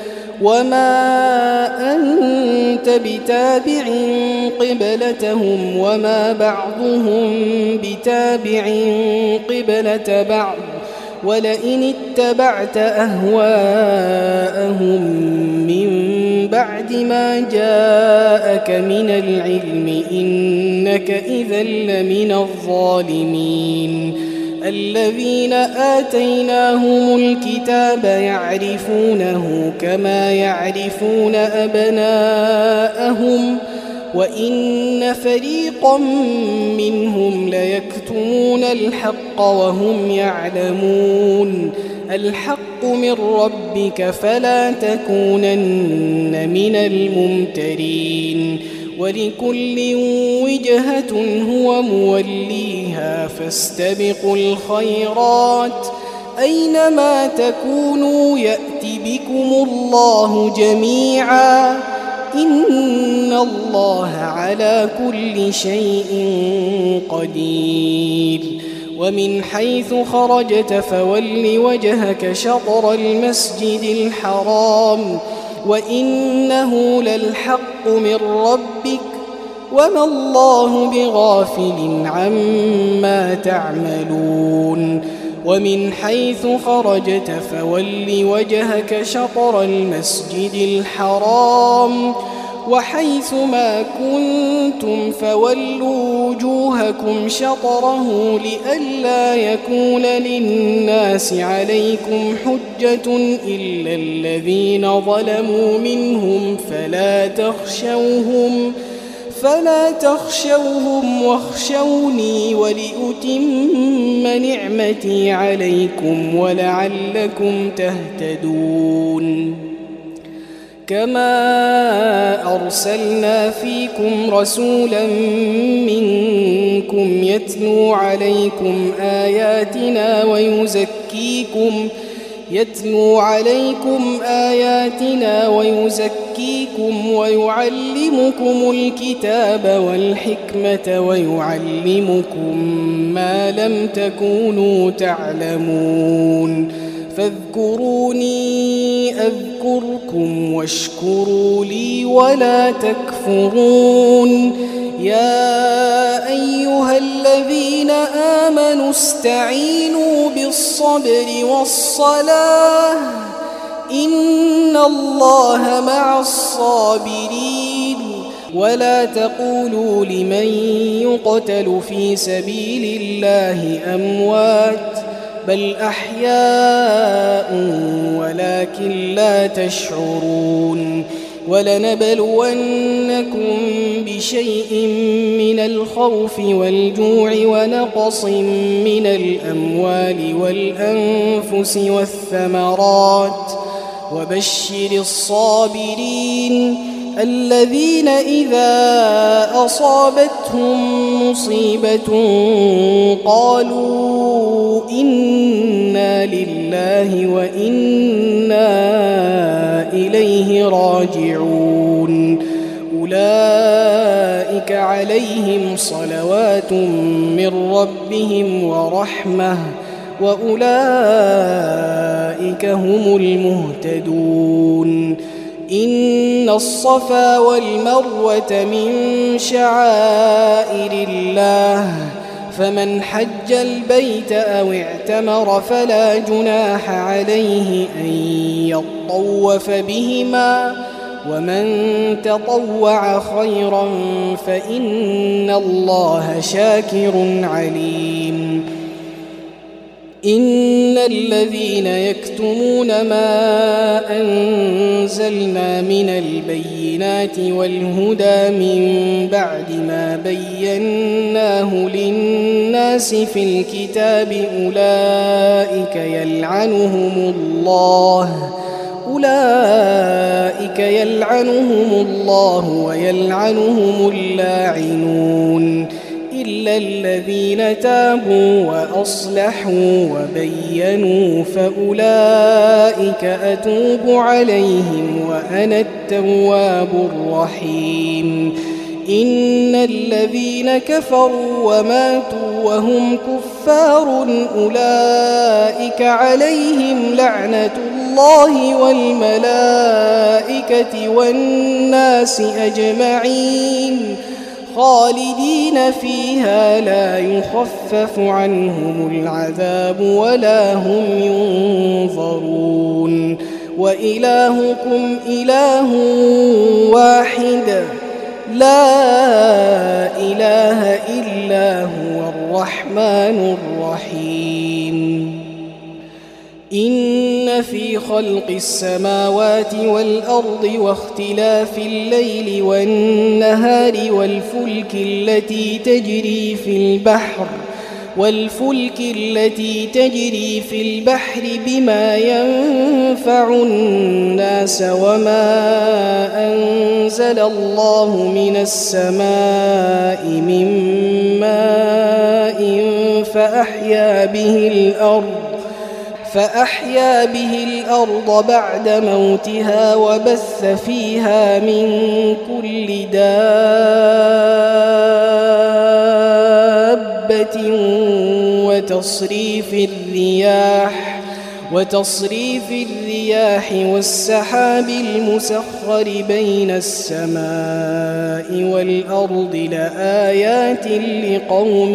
وما أنت بتابع قبلتهم وما بعضهم بتابع قبلة بعض ولئن اتبعت أهواءهم من بعد ما جاءك من العلم إنك إذا لمن الظالمين الذين آتيناهم الكتاب يعرفونه كما يعرفون أبناءهم وإن فريقا منهم ليكتمون الحق وهم يعلمون الحق من ربك فلا تكونن من الممترين ولكل وجهة هو موليها فاستبقوا الخيرات أينما تكونوا يأت بكم الله جميعا إن الله على كل شيء قدير ومن حيث خرجت فول وجهك شطر المسجد الحرام وإنه للحق من ربك وما الله بغافل عما تعملون ومن حيث خرجت فول وجهك شطر المسجد الحرام وحيث ما كنتم فولوا وجوهكم شطره لئلا يكون للناس عليكم حجة إلا الذين ظلموا منهم فلا تخشوهم فلا تخشوهم واخشوني ولأتم نعمتي عليكم ولعلكم تهتدون كما أرسلنا فيكم رسولا منكم يتلو عليكم آياتنا ويزكيكم يتلو عليكم آياتنا ويزكيكم ويعلمكم الكتاب والحكمة ويعلمكم ما لم تكونوا تعلمون فاذكروني أذكركم واشكروا لي ولا تكفرون يا أيها الذين آمنوا استعينوا بالصبر والصلاة إن الله مع الصابرين ولا تقولوا لمن يقتل في سبيل الله أموات بل أحياء ولكن لا تشعرون ولنبلونكم بشيء من الخوف والجوع ونقص من الأموال والأنفس والثمرات وبشر الصابرين الذين إذا أصابتهم مصيبة قالوا إنا لله وإنا إليه راجعون أولئك عليهم صلوات من ربهم ورحمة وأولئك هم المهتدون إن الصفا والمروة من شعائر الله فمن حج البيت أو اعتمر فلا جناح عليه أن يطوف بهما ومن تطوع خيرا فإن الله شاكر عليم إن الذين يكتمون ما أنزلنا من البينات والهدى من بعد ما بيناه للناس في الكتاب أولئك يلعنهم الله أولئك يلعنهم الله ويلعنهم اللاعنون إلا الذين تابوا وأصلحوا وبينوا فأولئك أتوب عليهم وأنا التواب الرحيم إن الذين كفروا وماتوا وهم كفار أولئك عليهم لعنة الله الله والملائكة والناس أجمعين خالدين فيها لا يخفف عنهم العذاب ولا هم ينظرون وإلهكم إله واحد لا إله إلا هو الرحمن الرحيم إن في خلق السماوات والأرض واختلاف الليل والنهار والفلك التي تجري في البحر والفلك التي تجري في البحر بما ينفع الناس وما أنزل الله من السماء من ماء فأحيا به الأرض فأحيا به الأرض بعد موتها وبث فيها من كل دابة وتصريف الرياح وتصريف الرياح والسحاب المسخر بين السماء والأرض لآيات لقوم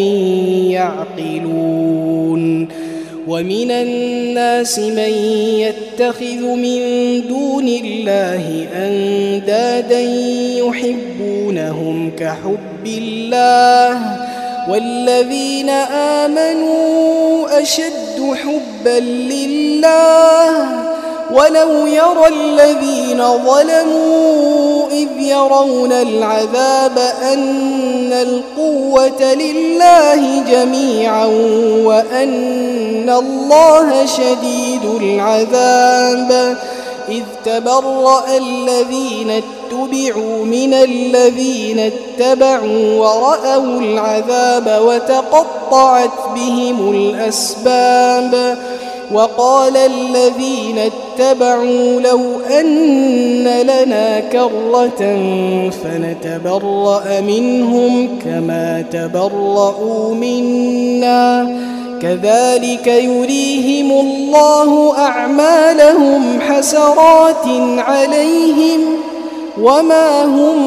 يعقلون ومن الناس من يتخذ من دون الله أندادا يحبونهم كحب الله والذين آمنوا أشد حبا لله ولو يرى الذين ظلموا إذ يرون العذاب أن القوة لله جميعا وأن الله شديد العذاب إذ تبرأ الذين اتبعوا من الذين اتبعوا ورأوا العذاب وتقطعت بهم الأسباب وقال الذين اتبعوا لو أن لنا كرة فنتبرأ منهم كما تبرأوا منا كذلك يريهم الله أعمالهم حسرات عليهم وما هم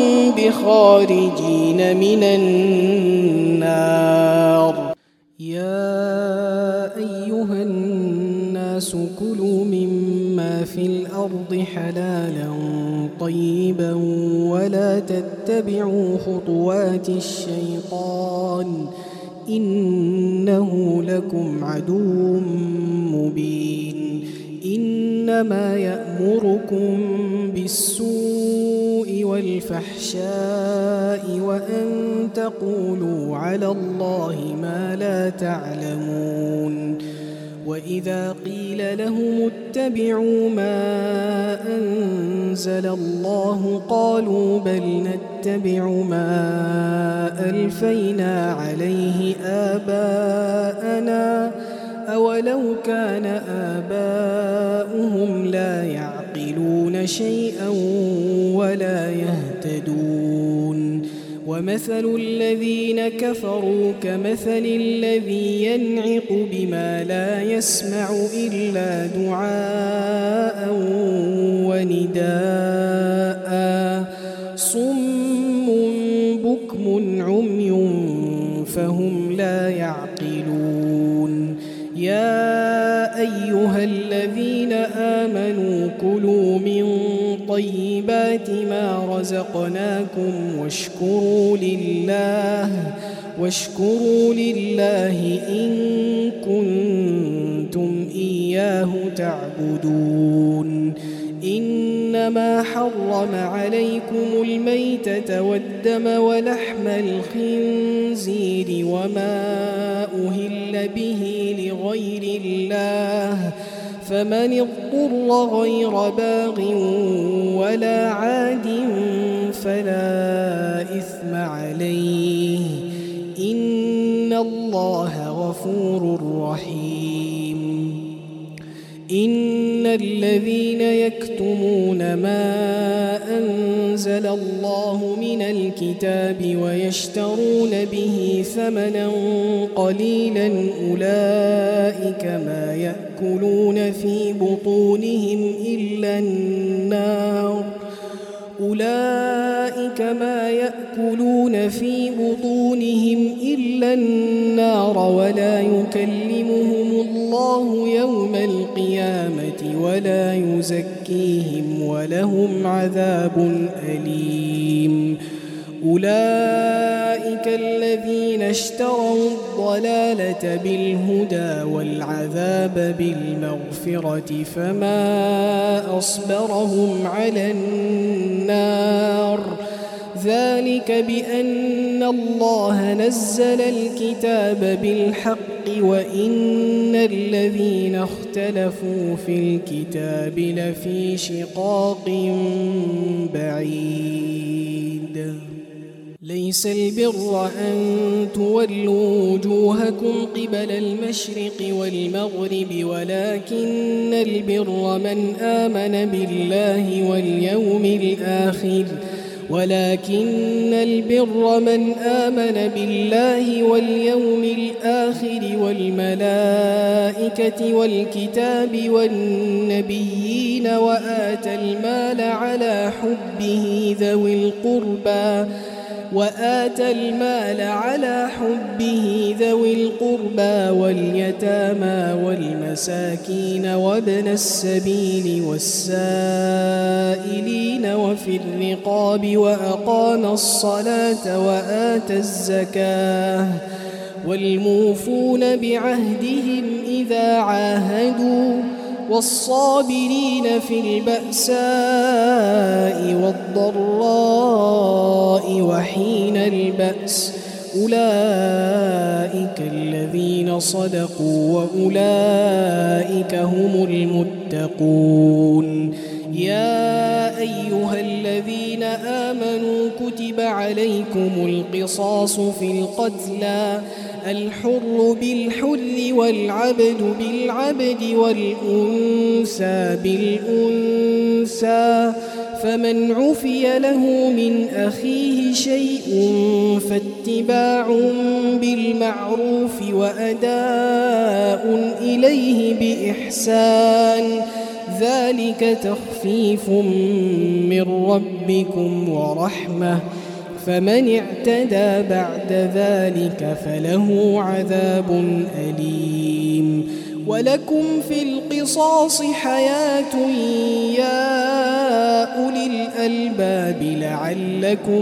بخارجين من النار يا أيها الناس كلوا مما في الأرض حلالا طيبا ولا تتبعوا خطوات الشيطان إنه لكم عدو مبين إنما يأمركم بالسوء والفحشاء وأن تقولوا على الله ما لا تعلمون وإذا قيل لهم اتبعوا ما أنزل الله قالوا بل نتبع ما ألفينا عليه آباءنا أولو كان آباؤهم لا يعقلون شيئا ولا يهتدون ومثل الذين كفروا كمثل الذي ينعق بما لا يسمع إلا دعاء ونداء صم بكم عمي فهم لا يعقلون يا أيها الذين آمنوا كلوا من طيبات ما رزقناكم واشكروا لله واشكروا لله إن كنتم إياه تعبدون إنما حرم عليكم الميتة والدم ولحم الخنزير وما أهل به لغير الله فمن اضطر غير باغ ولا عاد فلا إثم عليه إن الله غفور رحيم إن الذين يكتمون ما أنزل الله من الكتاب ويشترون به ثمنا قليلا أولئك ما يأكلون في بطونهم إلا النار أولئك ما يأكلون في بطونهم إلا النار ولا يكلمهم الله يوم القيامة ولا يزكيهم ولهم عذاب أليم أولئك الذين اشتروا الضلالة بالهدى والعذاب بالمغفرة فما أصبرهم على النار ذلك بأن الله نزل الكتاب بالحق وإن الذين اختلفوا في الكتاب لفي شقاق بعيد ليس البر أن تولوا وجوهكم قبل المشرق والمغرب ولكن البر من آمن بالله واليوم الآخر ولكن البر من آمن بالله واليوم الآخر والملائكة والكتاب والنبيين وآتى المال على حبه ذوي القربى وآتى المال على حبه ذوي القربى واليتامى والمساكين وابن السبيل والسائلين وفي الرقاب وأقام الصلاة وآتى الزكاة والموفون بعهدهم إذا عاهدوا والصابرين في البأساء والضراء وحين البأس أولئك الذين صدقوا وأولئك هم المتقون يا أيها الذين آمنوا كتب عليكم القصاص في القتلى الحر بالحر والعبد بالعبد والأنثى بالأنثى فمن عفي له من أخيه شيء فاتباع بالمعروف وأداء إليه بإحسان ذلك تخفيف من ربكم ورحمة فمن اعتدى بعد ذلك فله عذاب أليم ولكم في القصاص حياة يا أولي الألباب لعلكم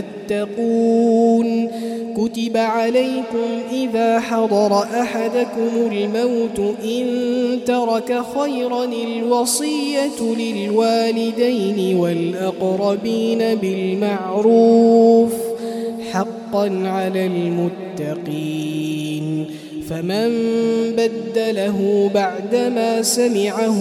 تتقون كتب عليكم إذا حضر أحدكم الموت إن ترك خيرا الوصية للوالدين والأقربين بالمعروف حقا على المتقين فمن بدله بعدما سمعه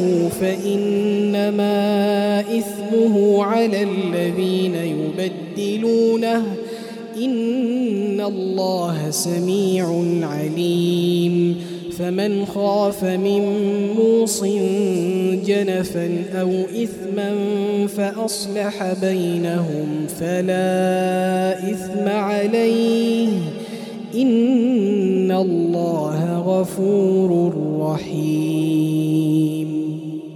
فإنما إثمه على الذين يبدلونه إن الله سميع عليم فمن خاف من موص جنفا أو إثما فأصلح بينهم فلا إثم عليه إن الله غفور رحيم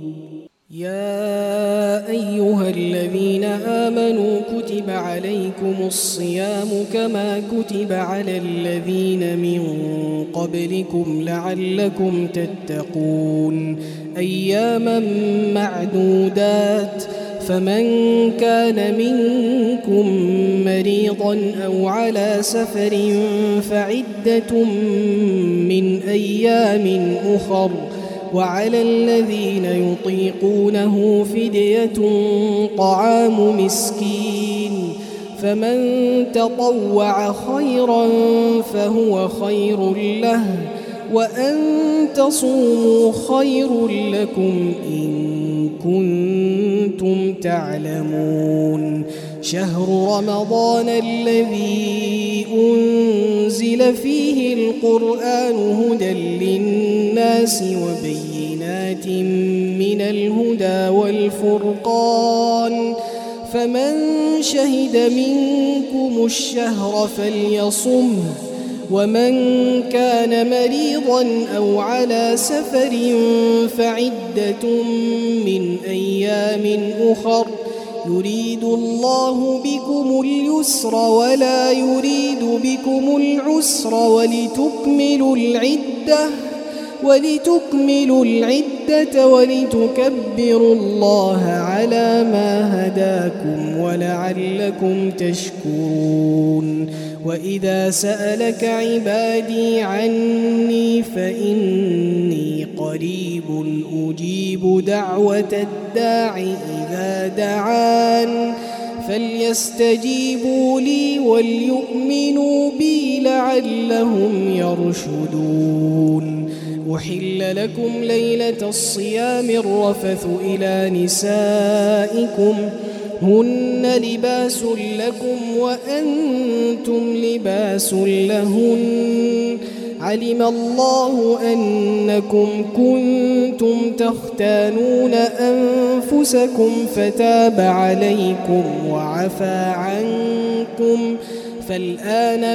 يا أيها الذين آمنوا كتب عليكم الصيام كما كتب على الذين من قبلكم لعلكم تتقون أياما معدودات فمن كان منكم مريضا أو على سفر فعدة من أيام أخر وعلى الذين يطيقونه فدية طعام مسكين فمن تطوع خيرا فهو خير له وأن تصوموا خير لكم إن كنتم تعلمون شهر رمضان الذي أنزل فيه القرآن هدى للناس وبينات من الهدى والفرقان فمن شهد منكم الشهر فليصمه ومن كان مريضا أو على سفر فعدة من أيام أخر يريد الله بكم اليسر ولا يريد بكم العسر ولتكملوا العدة ولتكملوا العدة ولتكبروا الله على ما هداكم ولعلكم تشكرون وإذا سألك عبادي عني فإني قريب أجيب دعوة الداع إذا دعان فليستجيبوا لي وليؤمنوا بي لعلهم يرشدون أحل لكم ليلة الصيام الرفث إلى نسائكم هن لباس لكم وأنتم لباس لهن علم الله أنكم كنتم تختانون أنفسكم فتاب عليكم وعفى عنكم فالآن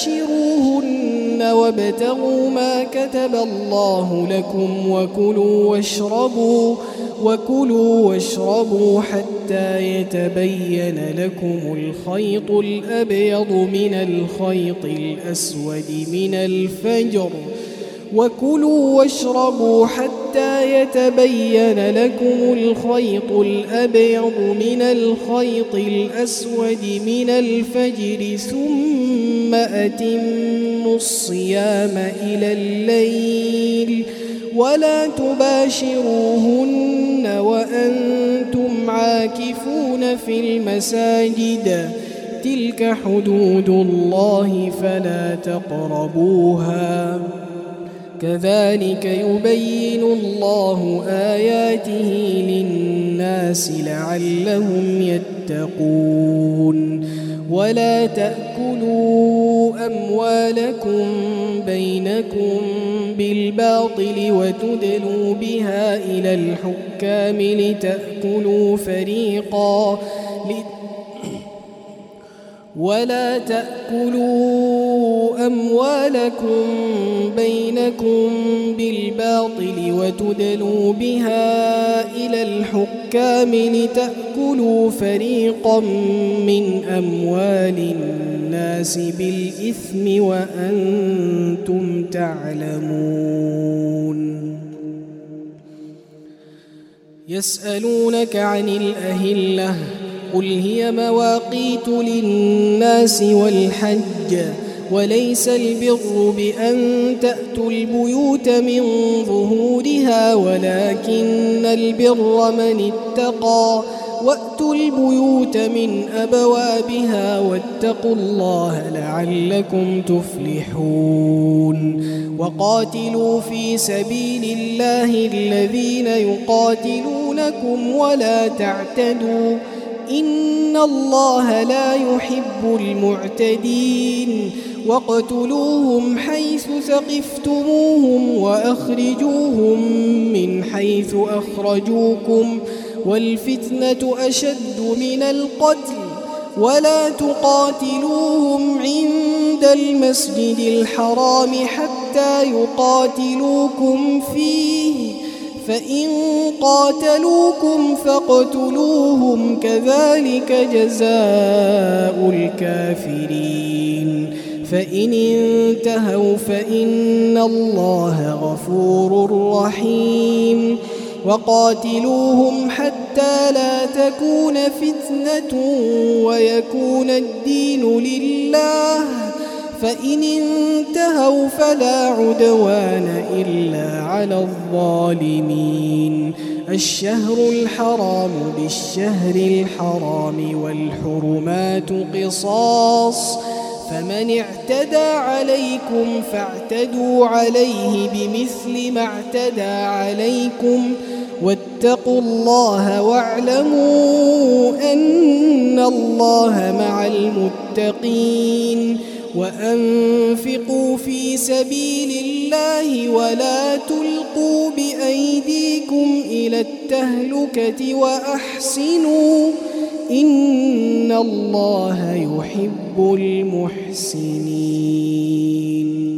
باشروهن وابتغوا ما كتب الله لكم وكلوا واشربوا وكلوا واشربوا حتى يتبين لكم الخيط الأبيض من الخيط الأسود من الفجر وكلوا واشربوا حتى يتبين لكم الخيط الأبيض من الخيط الأسود من الفجر ثم أتموا الصيام إلى الليل ولا تباشروهن وأنتم عاكفون في المساجد تلك حدود الله فلا تقربوها كذلك يبين الله آياته للناس لعلهم يتقون ولا تأكلوا أموالكم بينكم بالباطل وتدلوا بها إلى الحكام لتأكلوا فريقا ولا تأكلوا أموالكم بينكم بالباطل وتدلوا بها إلى الحكام لتأكلوا فريقا من أموال الناس بالإثم وأنتم تعلمون يسألونك عن الأهلة قل هي مواقيت للناس والحج وليس البر بأن تأتوا البيوت من ظهورها ولكن البر من اتقى وأتوا البيوت من أبوابها واتقوا الله لعلكم تفلحون وقاتلوا في سبيل الله الذين يقاتلونكم ولا تعتدوا إن الله لا يحب المعتدين واقتلوهم حيث ثقفتموهم وأخرجوهم من حيث أخرجوكم والفتنة أشد من القتل ولا تقاتلوهم عند المسجد الحرام حتى يقاتلوكم فيه فإن قاتلوكم فاقتلوهم كذلك جزاء الكافرين فإن انتهوا فإن الله غفور رحيم وقاتلوهم حتى لا تكون فتنة ويكون الدين لله فإن انتهوا فلا عدوان إلا على الظالمين الشهر الحرام بالشهر الحرام والحرمات قصاص فمن اعتدى عليكم فاعتدوا عليه بمثل ما اعتدى عليكم واتقوا الله واعلموا أن الله مع المتقين وأنفقوا في سبيل الله ولا تلقوا بأيديكم إلى التهلكة وأحسنوا إن الله يحب المحسنين.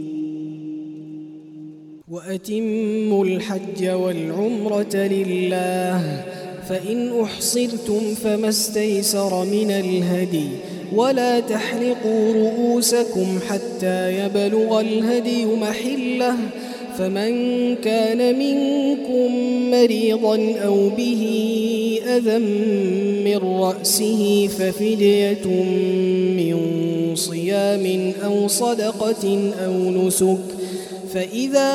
وأتموا الحج والعمرة لله فإن أحصرتم فما استيسر من الهدي ولا تحلقوا رؤوسكم حتى يبلغ الهدي محله فمن كان منكم مريضا أو به أذى من رأسه ففدية من صيام أو صدقة أو نسك فإذا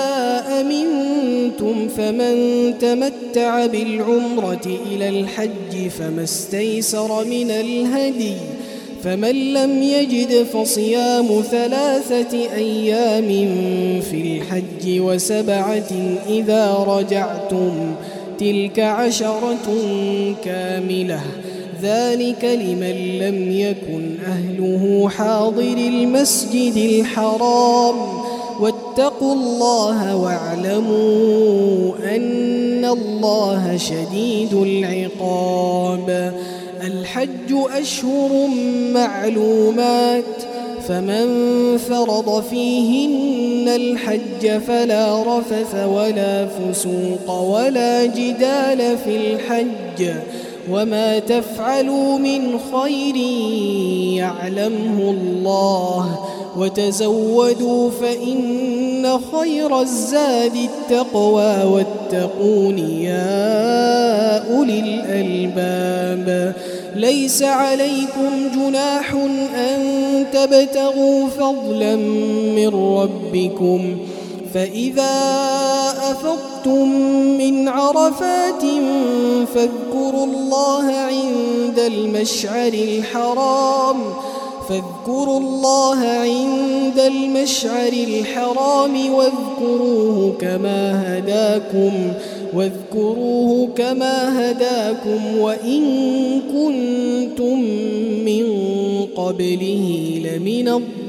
أمنتم فمن تمتع بالعمرة إلى الحج فما استيسر من الهدي فمن لم يجد فصيام ثلاثة أيام في الحج وسبعة إذا رجعتم تلك عشرة كاملة ذلك لمن لم يكن أهله حاضر المسجد الحرام واتقوا الله واعلموا أن الله شديد العقاب. الحج أشهر معلومات فمن فرض فيهن الحج فلا رفث ولا فسوق ولا جدال في الحج وما تفعلوا من خير يعلمه الله وتزودوا فإن خير الزاد التقوى واتقون يا أولي الألباب. ليس عليكم جناح أن تبتغوا فضلا من ربكم فإذا أفضتم من عرفات فاذكروا الله عند المشعر الحرام فاذكروا الله عند المشعر الحرام واذكروه كما هداكم واذكروه كما هداكم وإن كنتم من قبله لمن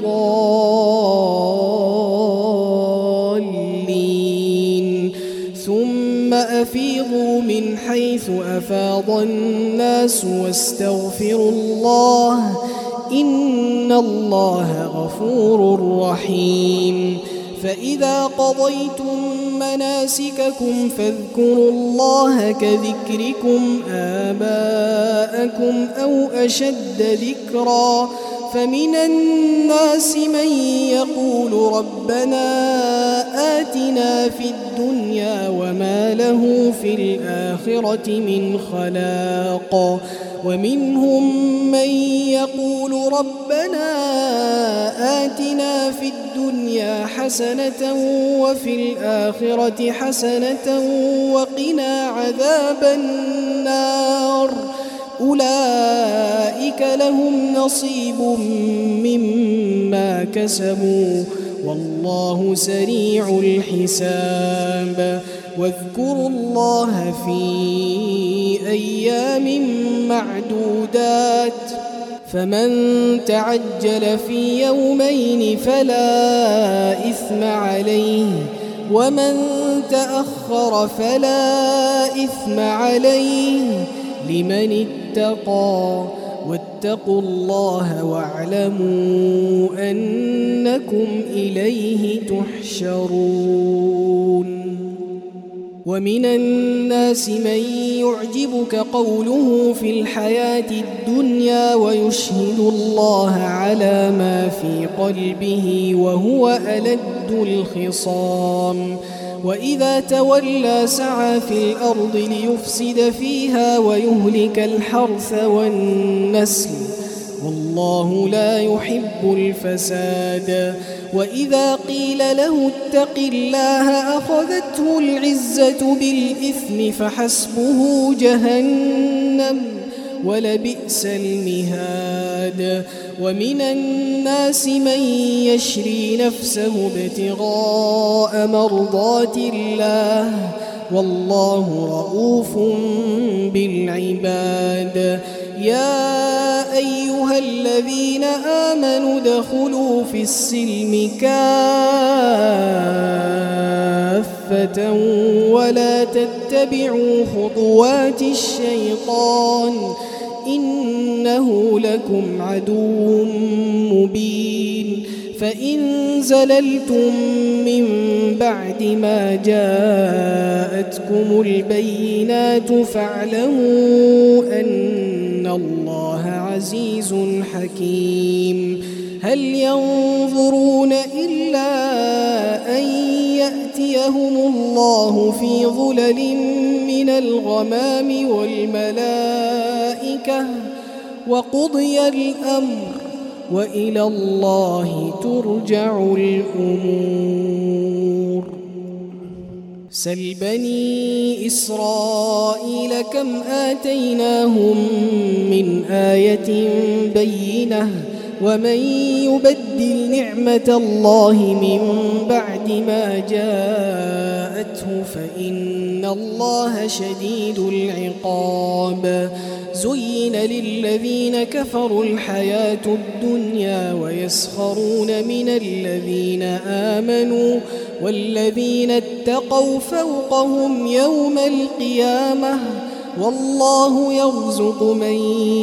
الضالين. ثم أفيضوا من حيث أفاض الناس واستغفروا الله إن الله غفور رحيم. فإذا قضيتم مناسككم فاذكروا الله كذكركم آباءكم أو أشد ذكرا فمن الناس من يقول ربنا آتنا في الدنيا وما له في الآخرة من خلاق ومنهم من يقول ربنا آتنا في الدنيا حسنة وفي الآخرة حسنة وقنا عذاب النار أولئك لهم نصيب مما كسبوا والله سريع الحساب. واذكروا الله في أيام معدودات فمن تعجل في يومين فلا إثم عليه ومن تأخر فلا إثم عليه لمن اتقى واتقوا الله واعلموا أنكم إليه تحشرون. ومن الناس من يعجبك قوله في الحياة الدنيا ويشهد الله على ما في قلبه وهو ألد الخصام وإذا تولى سعى في الأرض ليفسد فيها ويهلك الحرث والنسل والله لا يحب الفساد. وإذا قيل له اتق الله أخذته العزة بالإثم فحسبه جهنم ولبئس المهاد. ومن الناس من يشري نفسه ابتغاء مرضات الله والله رؤوف بالعباد. يا أيها الذين آمنوا ادخلوا في السلم كافة ولا تتبعوا خطوات الشيطان إنه لكم عدو مبين. فإن زللتم من بعد ما جاءتكم البينات فاعلموا أن الله عزيز حكيم. هل ينظرون إلا أن يأتيهم الله في ظلل من الغمام والملائكة وقضي الأمر وإلى الله ترجع الأمور. سل بني إسرائيل كم آتيناهم من آية بينة ومن يبدل نعمة الله من بعد ما جاءته فإن الله شديد العقاب. زين للذين كفروا الحياة الدنيا ويسخرون من الذين آمنوا والذين اتقوا فوقهم يوم القيامة والله يرزق من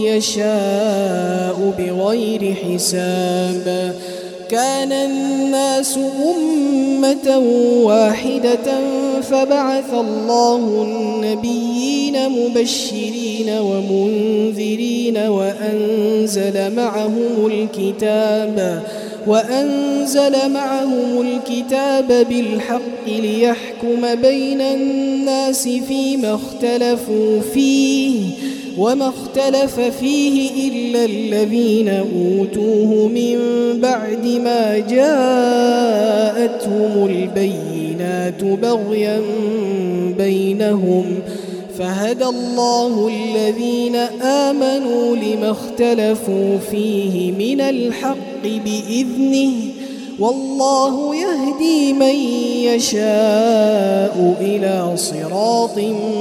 يشاء بغير حساب. كان الناس أمة واحدة فبعث الله النبيين مبشرين ومنذرين وأنزل معهم الكتاب وأنزل معهم الكتاب بالحق ليحكم بين الناس فيما اختلفوا فيه وما اختلف فيه إلا الذين أوتوه من بعد ما جاءتهم البينات بغيا بينهم فهدى الله الذين آمنوا لما اختلفوا فيه من الحق بإذنه والله يهدي من يشاء إلى صراط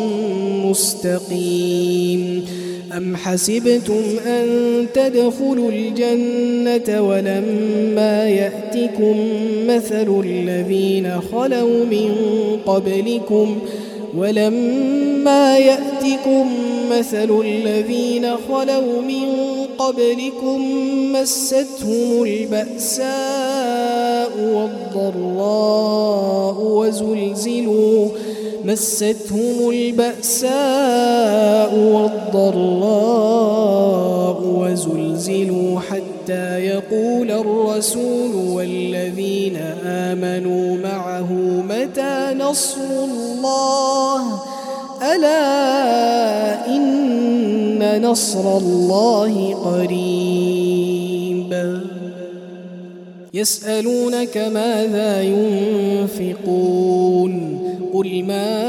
مستقيم. أم حسبتم أن تدخلوا الجنة ولما يأتكم مثل الذين خلوا من قبلكم ولما يأتكم مثل الذين خلوا من قبلكم مستهم البأساء والضراء وزلزلوا مستهم البأساء والضراء وزلزلوا حتى يقول الرسول والذين آمنوا معه متى نصر الله ألا إن نصر الله قريب. يسألونك ماذا ينفقون قل ما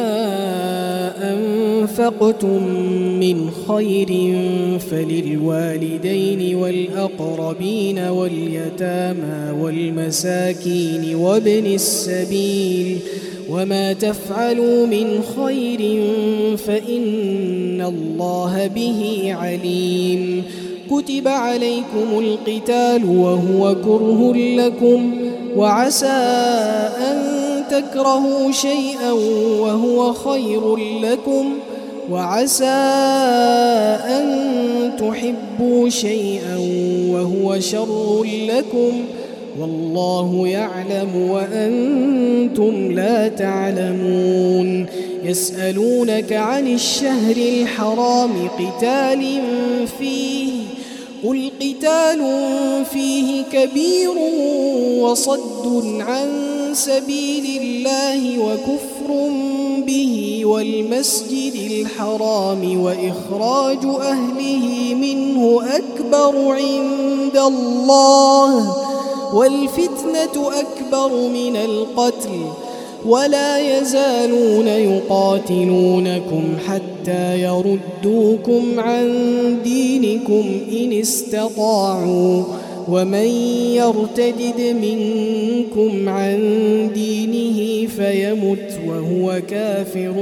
أنفقتم من خير فللوالدين والأقربين واليتامى والمساكين وابن السبيل وما تفعلوا من خير فإن الله به عليم. كتب عليكم القتال وهو كره لكم وعسى أن تكرهوا شيئا وهو خير لكم وعسى أن تحبوا شيئا وهو شر لكم والله يعلم وأنتم لا تعلمون. يسألونك عن الشهر الحرام قتال فيه قل قتال فيه كبير وصد عن سبيل الله وكفر به والمسجد الحرام وإخراج أهله منه أكبر عند الله والفتنة أكبر من القتل ولا يزالون يقاتلونكم حتى يردوكم عن دينكم إن استطاعوا ومن يرتدد منكم عن دينه فيمت وهو كافر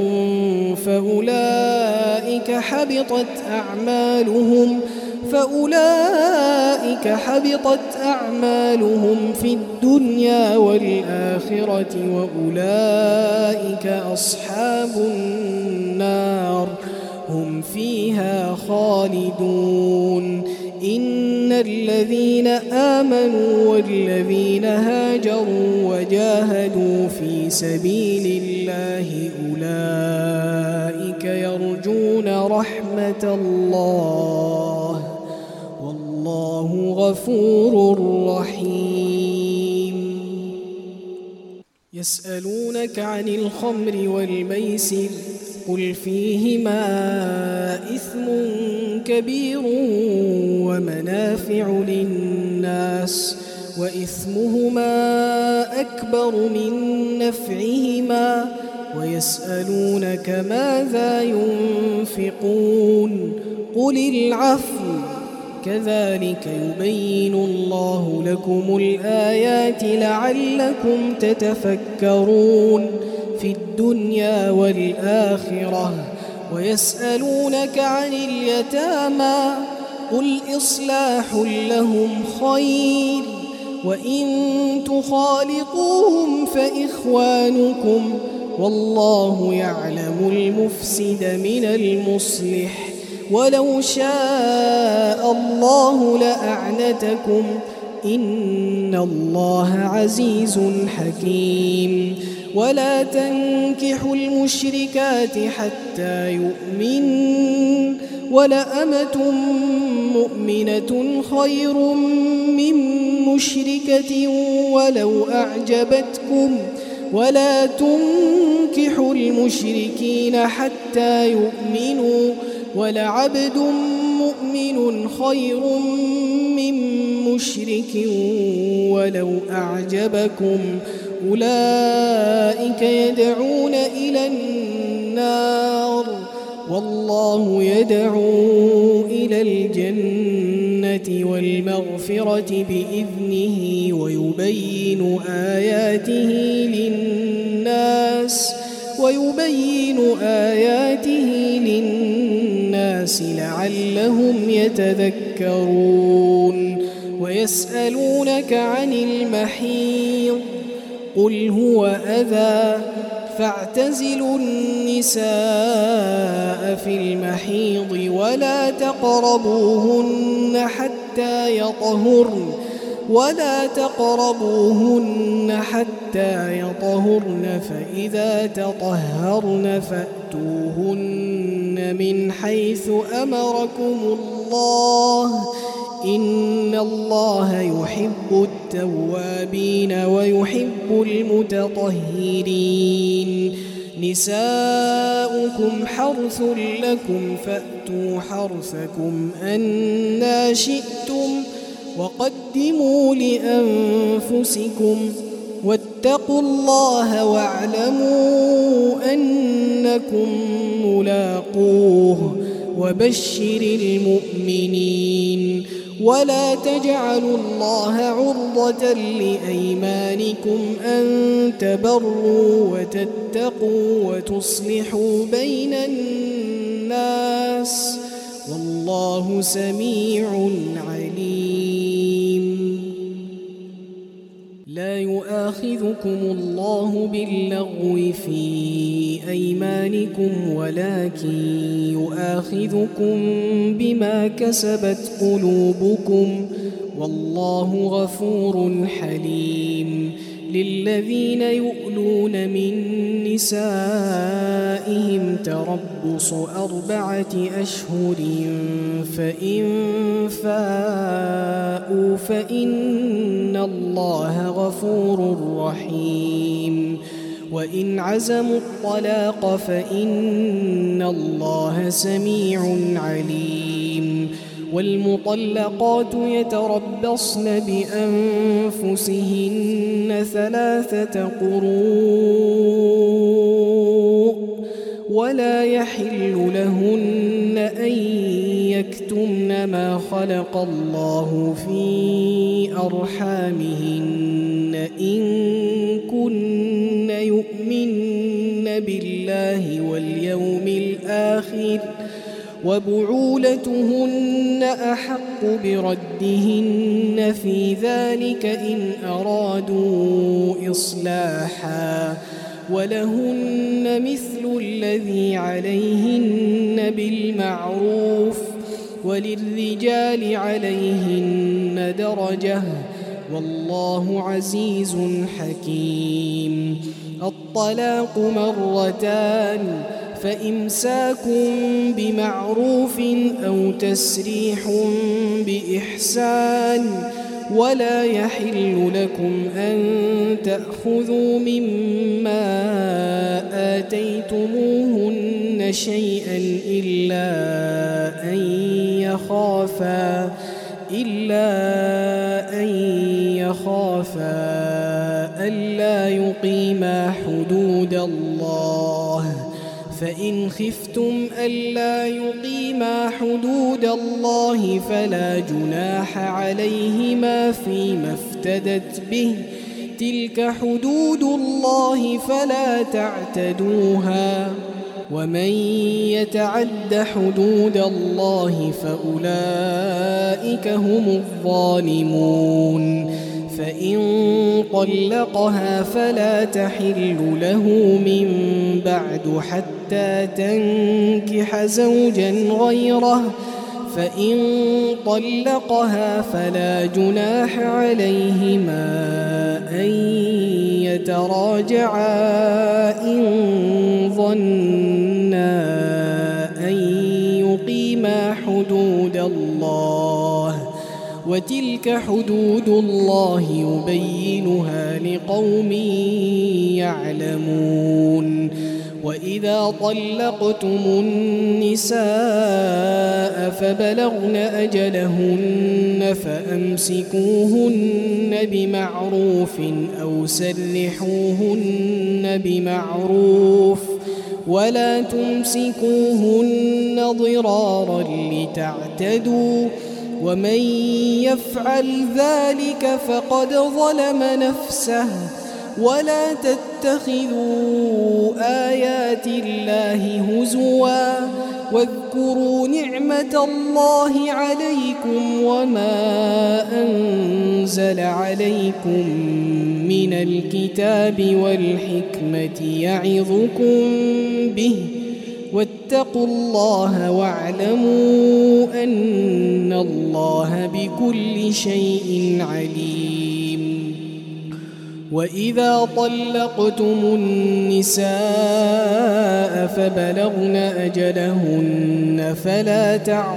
فأولئك حبطت أعمالهم فأولئك حبطت أعمالهم في الدنيا والآخرة وأولئك أصحاب النار هم فيها خالدون. إن الذين آمنوا والذين هاجروا وجاهدوا في سبيل الله أولئك يرجون رحمة الله والله غفور رحيم. يسألونك عن الخمر والميسر قل فيهما إثم كبير ومنافع للناس وإثمهما أكبر من نفعهما ويسألونك ماذا ينفقون قل العفو كذلك يبين الله لكم الآيات لعلكم تتفكرون في الدنيا والآخرة. ويسألونك عن اليتامى قل إصلاح لهم خير وإن تخالطوهم فإخوانكم والله يعلم المفسد من المصلح ولو شاء الله لأعنتكم إن الله عزيز حكيم. ولا تنكحوا المشركات حتى يؤمنوا ولأمة مؤمنة خير من مشركة ولو أعجبتكم ولا تنكحوا المشركين حتى يؤمنوا ولعبد مؤمن خير من مشرك ولو أعجبكم أولئك يدعون إلى النار والله يدعو إلى الجنة والمغفرة بإذنه ويبين آياته للناس ويبين آياته للناس لعلهم يتذكرون. ويسألونك عن المحيض قل هو أذى فاعتزلوا النساء في المحيض ولا تقربوهن حتى يطهرن ولا تقربوهن حتى يطهرن فإذا تطهرن فأتوهن من حيث أمركم الله إن الله يحب التوابين ويحب المتطهرين. نساؤكم حرث لكم فأتوا حرثكم أنى شئتم وقدموا لأنفسكم واتقوا الله واعلموا أنكم ملاقوه وبشر المؤمنين. ولا تجعلوا الله عرضة لأيمانكم أن تبروا وتتقوا وتصلحوا بين الناس والله سميع عليم. لا يؤاخذكم الله باللغو في أيمانكم ولكن يؤاخذكم بما كسبت قلوبكم والله غفور حليم. للذين يؤلون من نسائهم تربص أربعة أشهر فإن فاءوا فإن الله غفور رحيم. وإن عزموا الطلاق فإن الله سميع عليم. والمطلقات يتربصن بأنفسهن ثلاثة قروء ولا يحل لهن أن يكتمن ما خلق الله في أرحامهن إن كن يؤمن بالله واليوم الآخر وبعولتهن أحق بردهن في ذلك إن أرادوا إصلاحا ولهن مثل الذي عليهن بالمعروف وللرجال عليهن درجة والله عزيز حكيم. الطلاق مرتان فإمساك بمعروف أو تسريح بإحسان ولا يحل لكم أن تأخذوا مما آتيتموهن شيئا إلا أن يخافا إلا أن يخافا ألا يقيما حدود الله فإن خفتم ألا يقيما حدود الله فلا جناح عليهما فيما افتدت به تلك حدود الله فلا تعتدوها ومن يتعد حدود الله فأولئك هم الظالمون. فإن طلقها فلا تحل له من بعد حتى تنكح زوجا غيره فإن طلقها فلا جناح عليهما أن يتراجعا إن ظنا أن يقيما حدود الله وتلك حدود الله يبينها لقوم يعلمون. وإذا طلقتم النساء فبلغن أجلهن فأمسكوهن بمعروف أو سرحوهن بمعروف ولا تمسكوهن ضرارا لتعتدوا ومن يفعل ذلك فقد ظلم نفسه ولا تتخذوا آيات الله هزوا واذكروا نعمة الله عليكم وما أنزل عليكم من الكتاب والحكمة يعظكم به واتقوا الله واعلموا أن الله بكل شيء عليم. وإذا طلقتم النساء فبلغن أجلهن فلا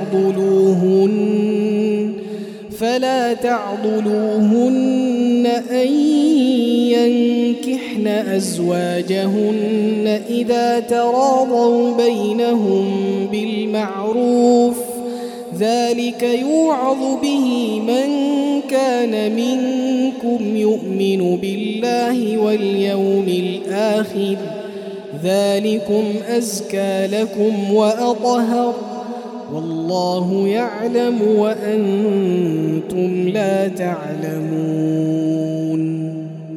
تعضلوهن فلا تعضلوهن أن ينكحن أزواجهن إذا تراضوا بينهم بالمعروف ذلك يوعظ به من كان منكم يؤمن بالله واليوم الآخر ذلكم أزكى لكم وأطهر والله يعلم وأنتم لا تعلمون.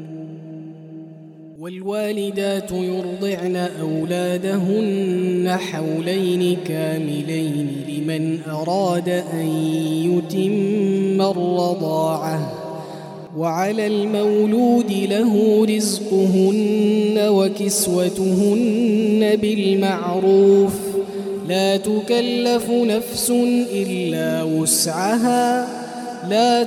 والوالدات يرضعن أولادهن حولين كاملين لمن أراد أن يتم الرضاعة وعلى المولود له رزقهن وكسوتهن بالمعروف لا تكلف نفس إلا وسعها لا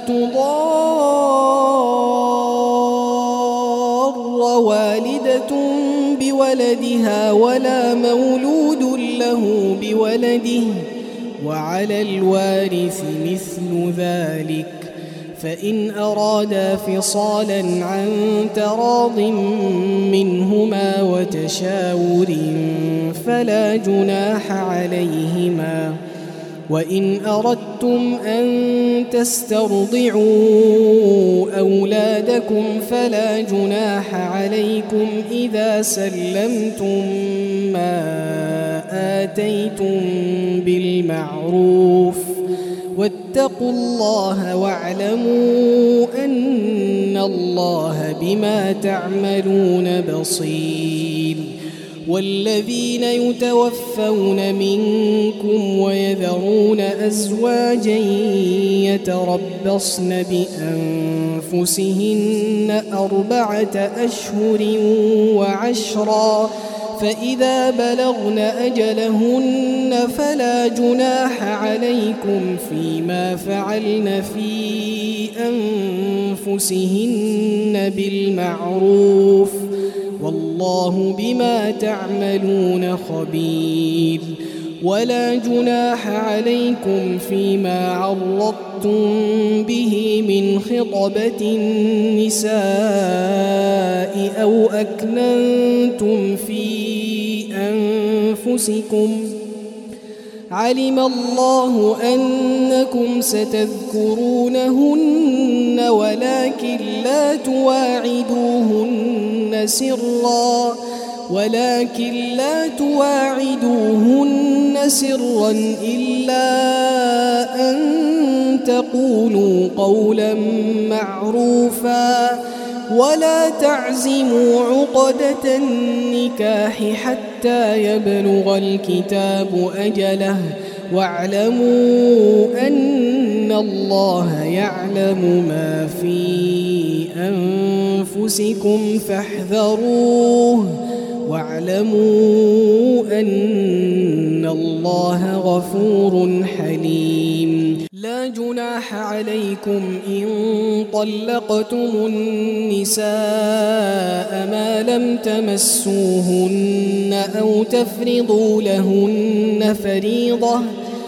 تضار والدة بولدها ولا مولود له بولده وعلى الوارث مثل ذلك فإن أرادا فصالا عن تراض منهما وتشاور فلا جناح عليهما وإن أردتم أن تسترضعوا أولادكم فلا جناح عليكم إذا سلمتم ما آتيتم بالمعروف واتقوا الله واعلموا أن الله بما تعملون بصير. والذين يتوفون منكم ويذرون أزواجا يتربصن بأنفسهن أربعة أشهر وعشرا فإذا بلغن أجلهن فلا جناح عليكم فيما فعلن في أنفسهن بالمعروف والله بما تعملون خبير. ولا جناح عليكم فيما عرضتم به من خطبة النساء أو أكننتم في أنفسكم علم الله أنكم ستذكرونهن ولكن لا تواعدوهن سرا ولكن لا تواعدوهن سرا إلا أن تقولوا قولا معروفا ولا تعزموا عقدة النكاح حتى يبلغ الكتاب أجله واعلموا أن الله يعلم ما في أنفسكم فاحذروه واعلموا أن الله غفور حليم. لا جناح عليكم إن طلقتم النساء ما لم تمسوهن أو تفرضوا لهن فريضة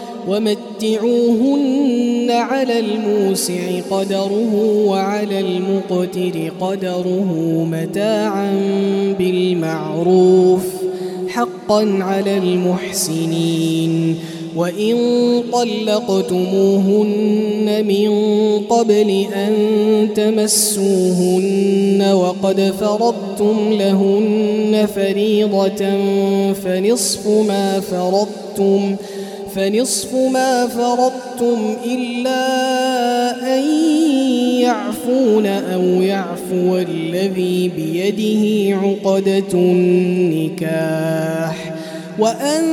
ومتعوهن على الموسع قدره وعلى المقتر قدره متاعا بالمعروف حقا على المحسنين. وإن طلقتموهن من قبل أن تمسوهن وقد فرضتم لهن فريضة فنصف ما فرضتم فنصف ما فرضتم إلا أن يعفون أو يعفو الذي بيده عقدة النكاح وأن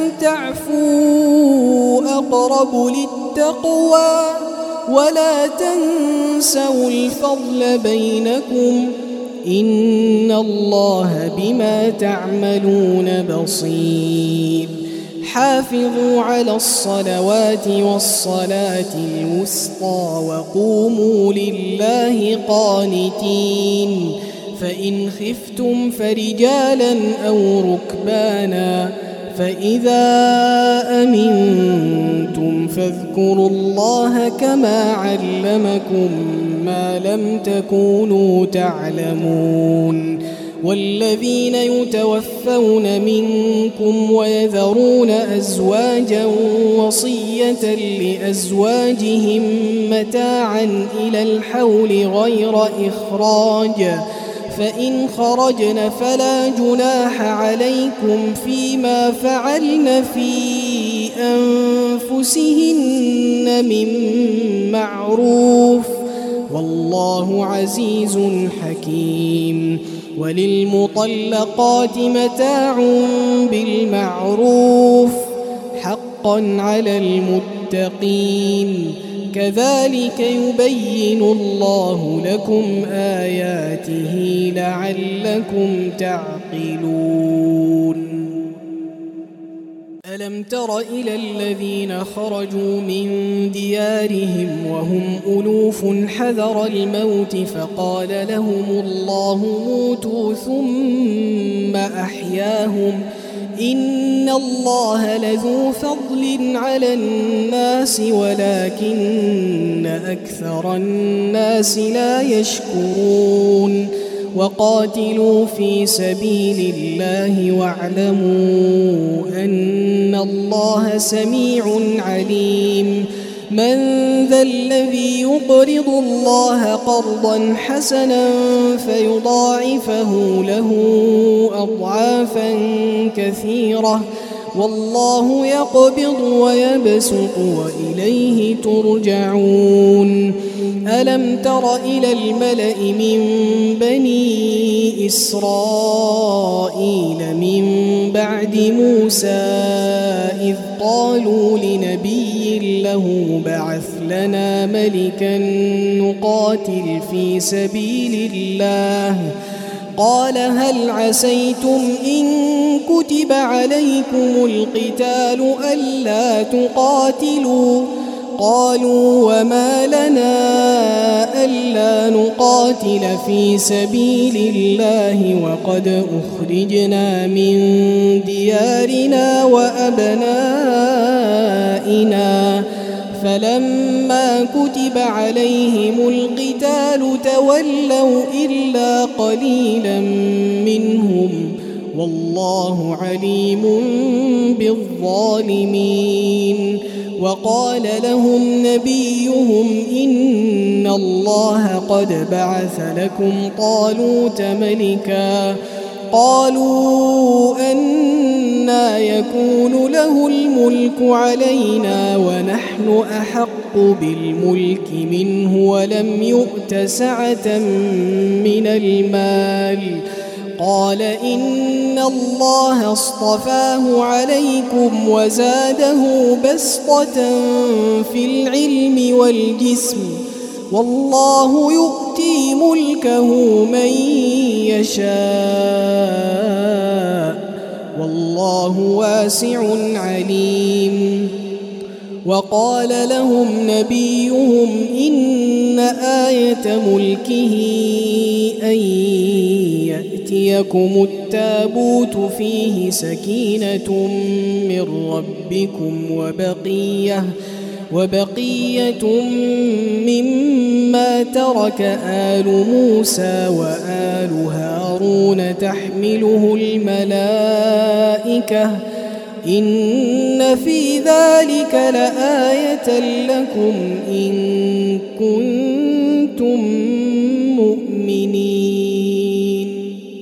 تعفوا أقرب للتقوى ولا تنسوا الفضل بينكم إن الله بما تعملون بصير. حافظوا على الصلوات والصلاة الوسطى وقوموا لله قانتين. فإن خفتم فرجالا أو ركبانا فإذا أمنتم فاذكروا الله كما علمكم ما لم تكونوا تعلمون. والذين يتوفون منكم ويذرون أزواجا وصية لأزواجهم متاعا إلى الحول غير إخراج فإن خرجن فلا جناح عليكم فيما فعلن في أنفسهن من معروف والله عزيز حكيم. وللمطلقات متاع بالمعروف حقا على المتقين كذلك يبين الله لكم آياته لعلكم تعقلون. ألم تر إلى الذين خرجوا من ديارهم وهم ألوف حذر الموت فقال لهم الله موتوا ثم أحياهم إن الله لذو فضل على الناس ولكن أكثر الناس لا يشكرون. وقاتلوا في سبيل الله واعلموا أن الله سميع عليم من ذا الذي يقرض الله قرضا حسنا فيضاعفه له أضعافا كثيرة والله يقبض ويبسط وإليه ترجعون ألم تر إلى الملأ من بني إسرائيل من بعد موسى إذ قالوا لنبي له بعث لنا ملكا نقاتل في سبيل الله قال هل عسيتم إن كتب عليكم القتال ألا تقاتلوا قالوا وما لنا ألا نقاتل في سبيل الله وقد أخرجنا من ديارنا وأبنائنا فلما كتب عليهم القتال تولوا إلا قليلا منهم والله عليم بالظالمين وقال لهم نبيهم إن الله قد بعث لكم طالوت ملكا قالوا أنى يكون له الملك علينا ونحن أحق بالملك منه ولم يؤت سعة من المال قال إن الله اصطفاه عليكم وزاده بسطة في العلم والجسم والله يؤتي ملكه من يشاء والله واسع عليم وقال لهم نبيهم إن آية ملكه أن يأتيكم التابوت فيه سكينة من ربكم وبقية وبقية مما ترك آل موسى وآل هارون تحمله الملائكة إن في ذلك لآية لكم إن كنتم مؤمنين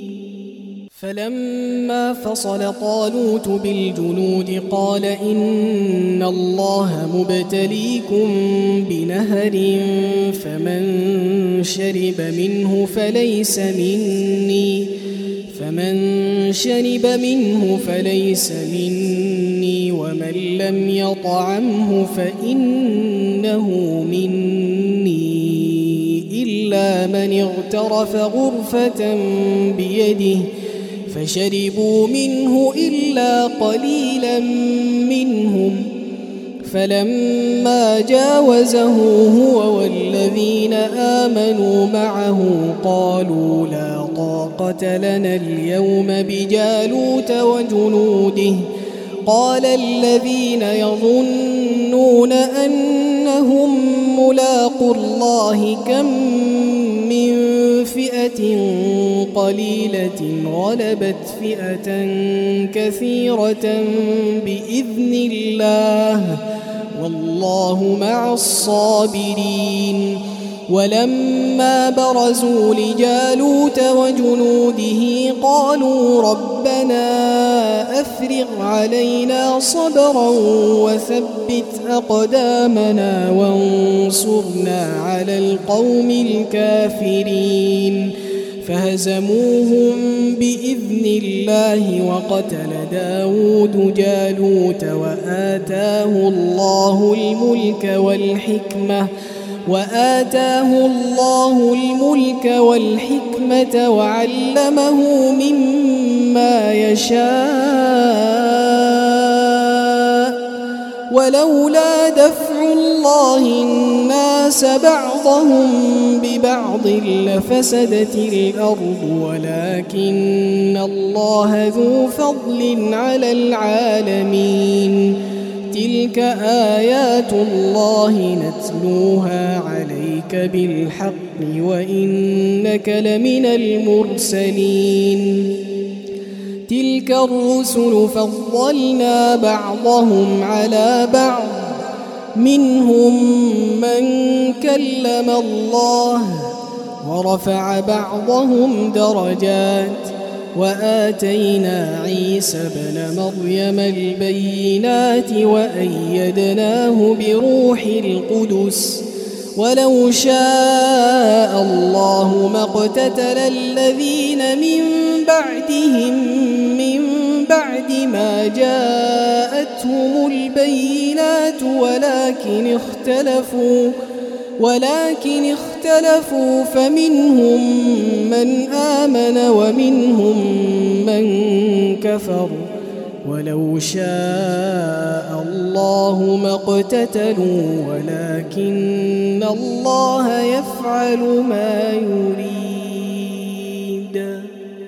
فلما فصل طالوت بالجنود قال إن الله مبتليكم بنهر فمن شرب منه فليس مني فمن شرب منه فليس مني ومن لم يطعمه فإنه مني إلا من اغترف غرفة بيده فشربوا منه إلا قليلا منهم فلما جاوزه هو والذين آمنوا معه قالوا لا طاقة لنا اليوم بجالوت وجنوده قال الذين يظنون أنهم ملاقو الله كم من فئة قليلة غلبت فئة كثيرة بإذن الله والله مع الصابرين ولما برزوا لجالوت وجنوده قالوا ربنا أفرغ علينا صبرا وثبت أقدامنا وانصرنا على القوم الكافرين فهزموهم بإذن الله وقتل داود جالوت وآتاه الله الملك والحكمة وآتاه الله الملك والحكمة وعلمه مما يشاء ولولا دفع الله الناس بعضهم ببعض لفسدت الأرض ولكن الله ذو فضل على العالمين تلك آيات الله نتلوها عليك بالحق وإنك لمن المرسلين تلك الرسل فضلنا بعضهم على بعض منهم من كلم الله ورفع بعضهم درجات وآتينا عيسى ابن مريم البينات وأيدناه بروح القدس ولو شاء الله ما اقتتل الذين من بعدهم من بعد ما جاءتهم البينات ولكن اختلفوا ولكن اختلفوا فمنهم من آمن ومنهم من كفر ولو شاء الله ما اقتتلوا ولكن الله يفعل ما يريد.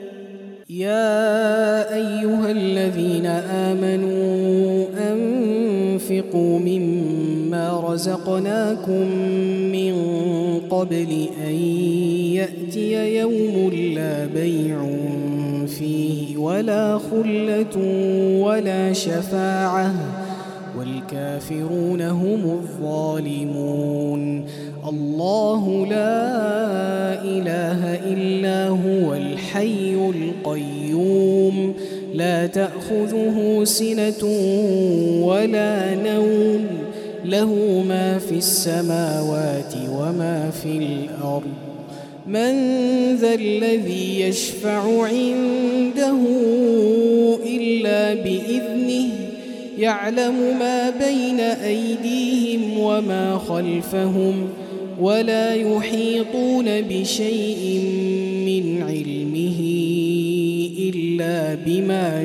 يا أيها الذين آمنوا أنفقوا مما رزقناكم من قبل أن يأتي يوم لا بيع فيه ولا خلة ولا شفاعة والكافرون هم الظالمون. الله لا إله إلا هو الحي القيوم لا تأخذه سنة ولا نوم له ما في السماوات وما في الأرض. من ذا الذي يشفع عنده إلا بإذنه يعلم ما بين أيديهم وما خلفهم ولا يحيطون بشيء من علمه إلا بما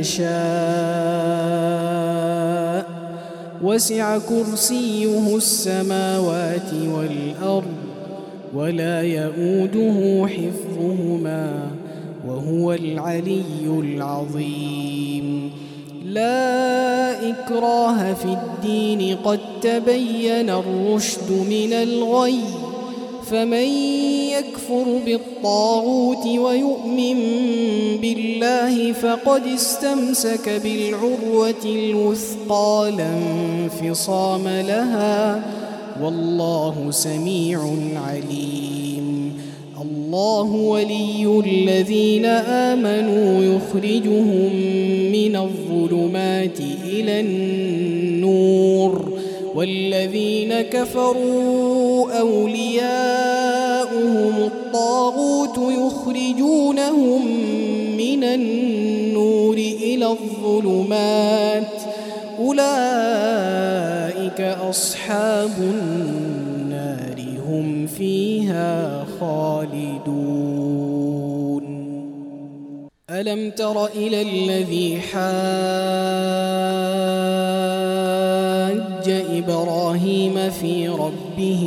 شاء وسع كرسيه السماوات والأرض ولا يؤوده حفظهما وهو العلي العظيم. لا إكراه في الدين قد تبين الرشد من الغي فمن يكفر بالطاغوت ويؤمن بالله فقد استمسك بالعروة الوثقى لا انفصام لها والله سميع عليم. الله ولي الذين آمنوا يخرجهم من الظلمات إلى النور والذين كفروا أولياؤهم الطاغوت يخرجونهم من النور إلى الظلمات أولئك أصحاب النار هم فيها خالدون. ألم تر إلى الذي حاج إبراهيم في ربه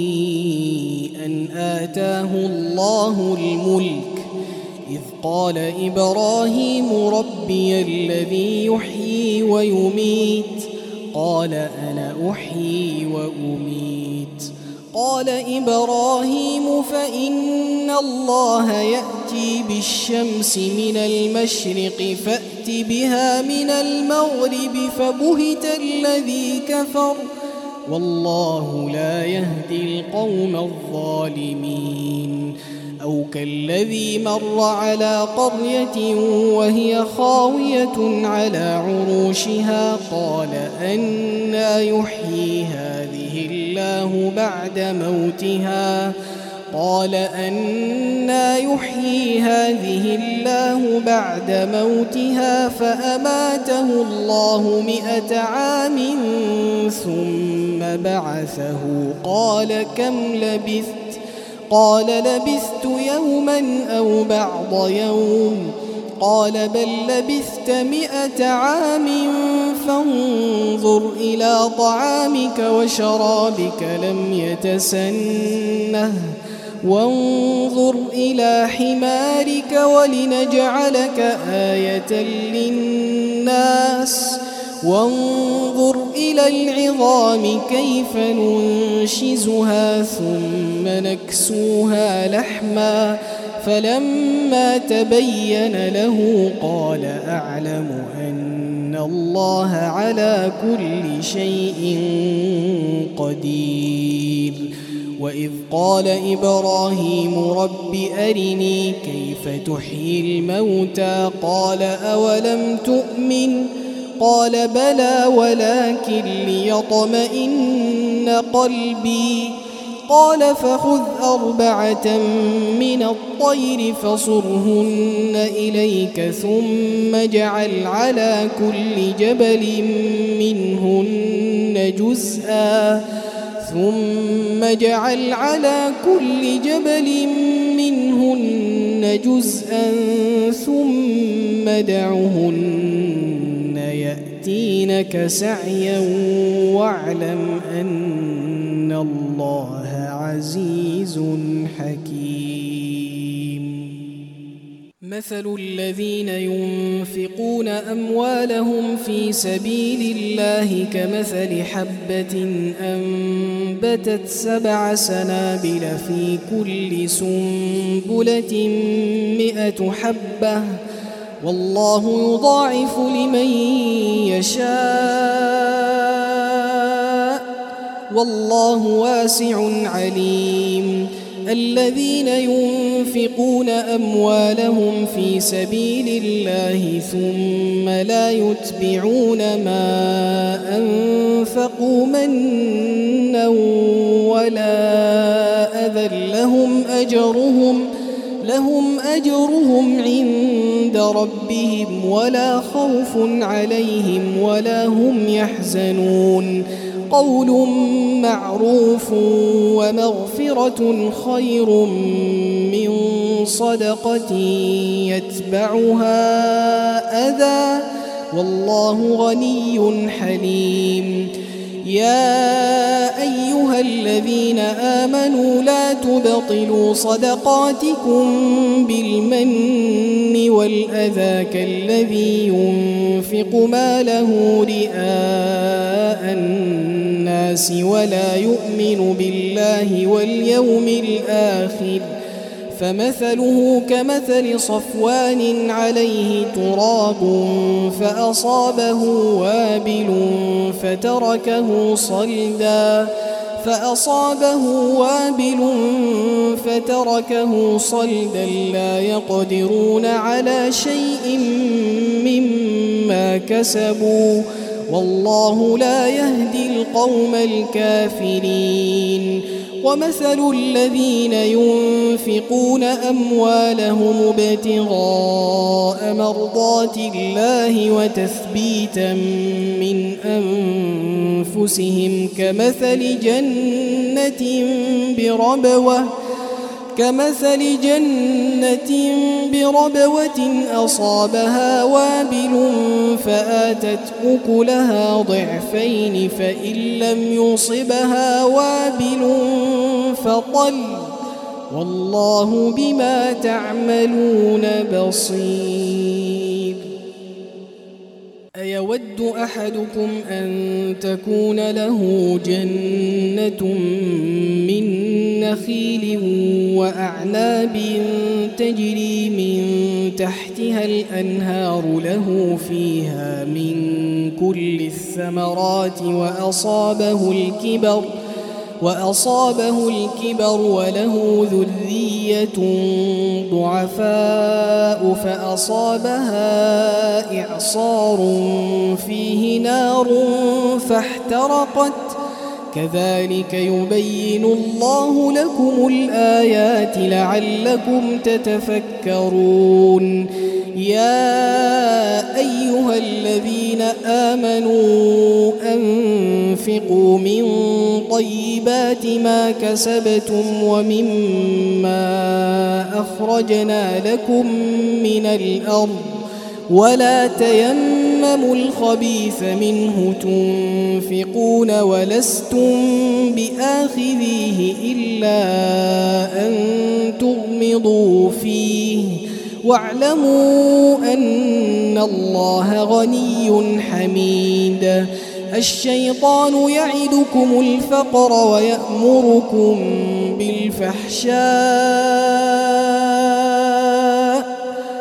أن آتاه الله الملك إذ قال إبراهيم ربي الذي يحيي ويميت قال أنا أحيي وأميت. قال إبراهيم فإن الله يأتي بالشمس من المشرق فأت بها من المغرب فبهت الذي كفر والله لا يهدي القوم الظالمين. أو كالذي مر على قرية وهي خاوية على عروشها قال أنى يحيي هذه الله بعد موتها قال أنى يحيي هذه الله بعد موتها فأماته الله مئة عام ثم بعثه قال كم لبثت قال لبثت يوما أو بعض يوم قال بل لبثت مئة عام فانظر إلى طعامك وشرابك لم يتسنه وانظر إلى حمارك ولنجعلك آية للناس وانظر إلى العظام كيف ننشزها ثم نكسوها لحما فلما تبين له قال أعلم أن الله على كل شيء قدير. وإذ قال إبراهيم رب أرني كيف تحيي الموتى قال أولم تؤمن قال بلى ولكن ليطمئن قلبي قال فخذ أربعة من الطير فصرهن إليك ثم اجعل على كل جبل منهن جزءا ثم اجعل على كل جبل منهن جزءا ثم ادعهن يأتينك سعيا واعلم أن الله عزيز حكيم. مثل الذين ينفقون أموالهم في سبيل الله كمثل حبة أنبتت سبع سنابل في كل سنبلة مئة حبة والله يضاعف لمن يشاء والله واسع عليم. الذين ينفقون أموالهم في سبيل الله ثم لا يتبعون ما أنفقوا منا ولا أذى لهم أجرهم لهم أجرهم عند ربهم ولا خوف عليهم ولا هم يحزنون. قول معروف ومغفرة خير من صدقة يتبعها أذى والله غني حليم. يا أيها الذين آمنوا لا تبطلوا صدقاتكم بالمن والأذى كالذي ينفق ماله رئاء الناس ولا يؤمن بالله واليوم الآخر فمثله كمثل صفوان عليه تراب فأصابه وابل فتركه صلدا فأصابه وابل فتركه صلدا لا يقدرون على شيء مما كسبوا والله لا يهدي القوم الكافرين. ومثل الذين ينفقون أموالهم ابتغاء مرضات الله وتثبيتا من أنفسهم كمثل جنة بربوة كمثل جنة بربوة أصابها وابل فآتت أكلها ضعفين فإن لم يصبها وابل فطل والله بما تعملون بصير. أيود أحدكم أن تكون له جنة من نخيل وأعناب تجري من تحتها الأنهار له فيها من كل الثمرات وأصابه الكبر وأصابه الكبر وله ذرية ضعفاء فأصابها إعصار فيه نار فاحترقت كذلك يبين الله لكم الآيات لعلكم تتفكرون. يا أيها الذين آمنوا أنفقوا من طيبات ما كسبتم ومما أخرجنا لكم من الأرض ولا تيمموا الخبيث منه تنفقون ولستم بآخذيه إلا أن تغمضوا فيه واعلموا أن الله غني حميد. الشيطان يعدكم الفقر ويأمركم بالفحشاء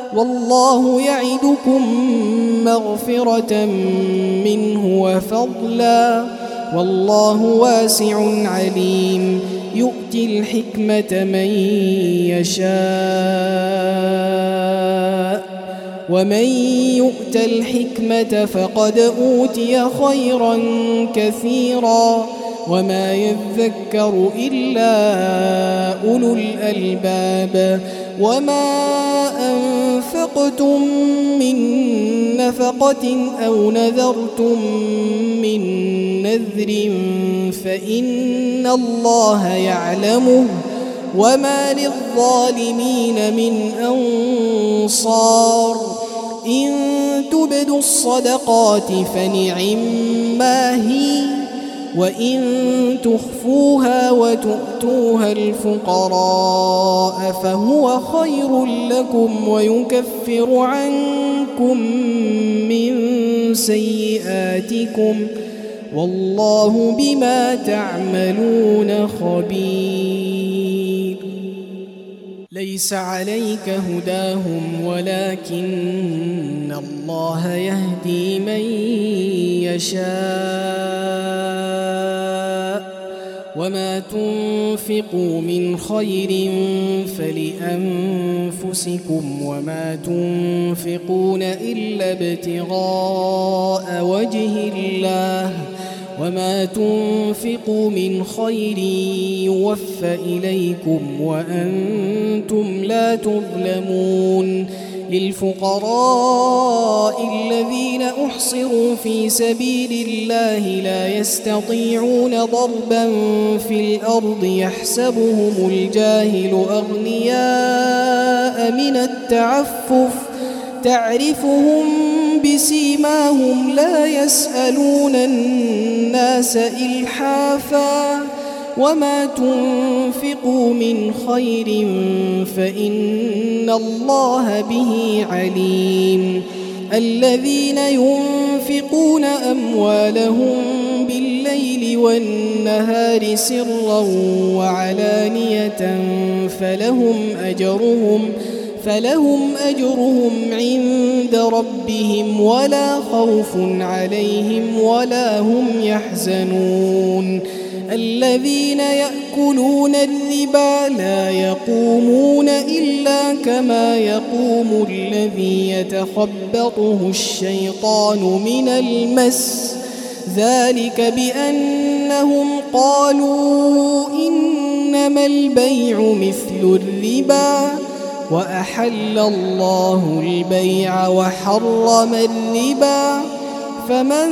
والله يعدكم مغفرة منه وفضلا والله واسع عليم يؤتي الحكمة من يشاء ومن يؤت الحكمة فقد أوتي خيرا كثيرا وما يذكر إلا أولو الألباب وما أنفقتم من نفقة أو نذرتم من نذر فإن الله يعلمه وما للظالمين من أنصار إن تبدوا الصدقات فنعما هي وإن تخفوها وتؤتوها الفقراء فهو خير لكم ويكفر عنكم من سيئاتكم والله بما تعملون خبير ليس عليك هداهم ولكن الله يهدي من يشاء وما تنفقوا من خير فلأنفسكم وما تنفقون إلا ابتغاء وجه الله وما تنفقوا من خير يوفى إليكم وأنتم لا تظلمون للفقراء الذين أحصروا في سبيل الله لا يستطيعون ضربا في الأرض يحسبهم الجاهل أغنياء من التعفف تعرفهم بسيماهم لا يسألون الناس إلحافا وما تنفقوا من خير فإن الله به عليم الذين ينفقون أموالهم بالليل والنهار سرا وعلانية فلهم أجرهم فلهم أجرهم عند ربهم ولا خوف عليهم ولا هم يحزنون الذين يأكلون الربا لا يقومون إلا كما يقوم الذي يتخبطه الشيطان من المس ذلك بأنهم قالوا إنما البيع مثل الربا وأحل الله البيع وحرم الربا فمن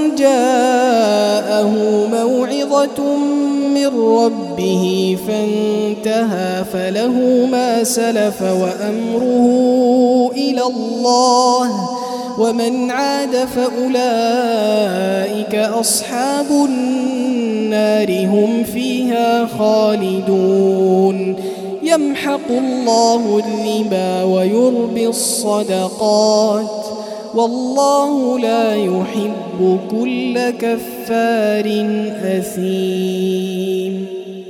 جاءه موعظة من ربه فانتهى فله ما سلف وأمره إلى الله ومن عاد فأولئك أصحاب النار هم فيها خالدون يمحق الله الربا ويربي الصدقات والله لا يحب كل كفار أثيم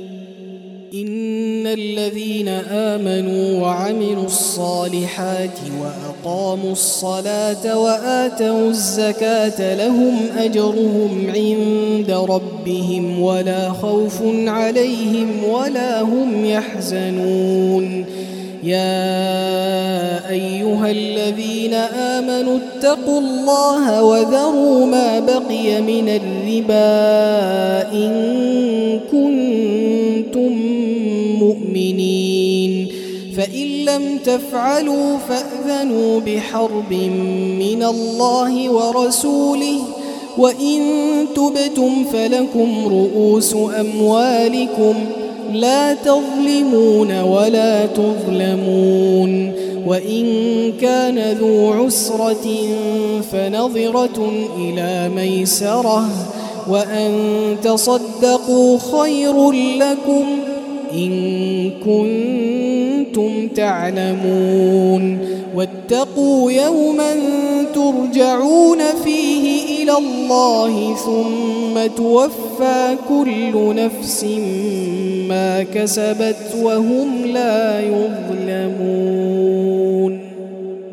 إن الذين آمنوا وعملوا الصالحات وأقاموا الصلاة وآتوا الزكاة لهم أجرهم عند ربهم ولا خوف عليهم ولا هم يحزنون يا أيها الذين آمنوا اتقوا الله وذروا ما بقي من الربا إن كنتم مؤمنين فإن لم تفعلوا فأذنوا بحرب من الله ورسوله وإن تبتم فلكم رؤوس أموالكم لا تظلمون ولا تظلمون وإن كان ذو عسرة فنظرة إلى ميسرة وأن تصدقوا خير لكم إن كنتم تعلمون واتقوا يوما ترجعون فيه إلى الله ثم توفى كل نفس ما كسبت وهم لا يظلمون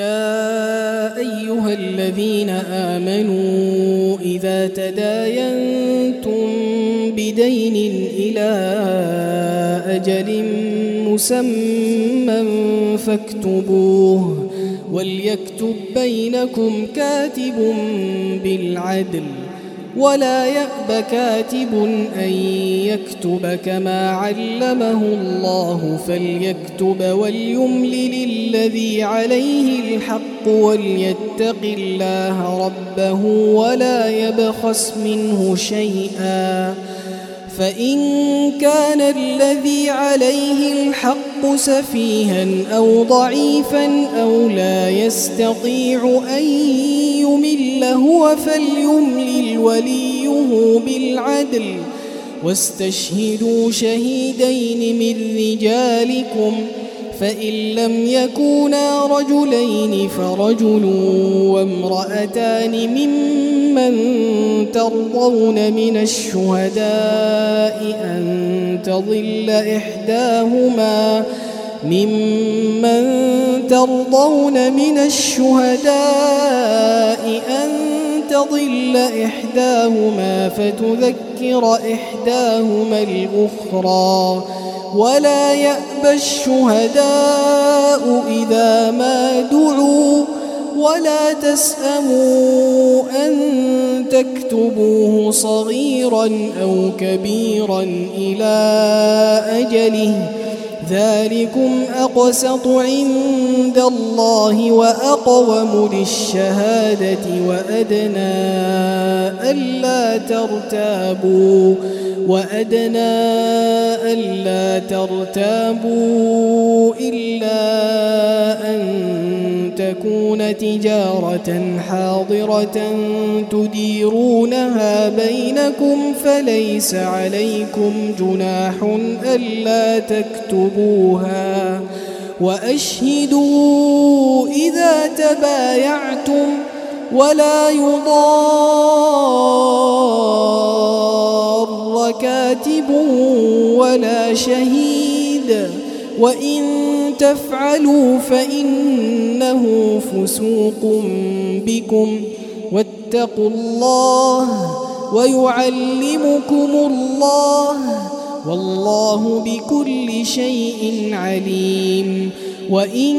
يا أيها الذين آمنوا إذا تداينتم بدين إلى أجل مسمى فاكتبوه وليكتب بينكم كاتب بالعدل ولا يأب كاتب أن يكتب كما علمه الله فليكتب وليملل الذي عليه الحق وليتق الله ربه ولا يبخس منه شيئا فإن كان الذي عليه الحق سفيها أو ضعيفا أو لا يستطيع أن يمل هو فليملل وليه بالعدل واستشهدوا شهيدين من رجالكم فإن لم يكونا رجلين فرجل وامرأتان ممن ترضون من الشهداء أن تضل إحداهما ممن ترضون من الشهداء أن تضل إحداهما فتذكر إحداهما الأخرى ولا يأبى الشهداء إذا ما دعوا ولا تسأموا أن تكتبوه صغيرا أو كبيرا إلى أجله ذلكم أقسط عند الله وأقوم للشهادة وأدنى ألا ترتابوا وأدنى ألا ترتابوا إلا أن تكون تجارة حاضرة تديرونها بينكم فليس عليكم جناح ألا تكتبوها وأشهدوا إذا تبايعتم ولا يضار كاتب ولا شهيد وإن تفعلوا فإنه فسوق بكم واتقوا الله ويعلمكم الله والله بكل شيء عليم وإن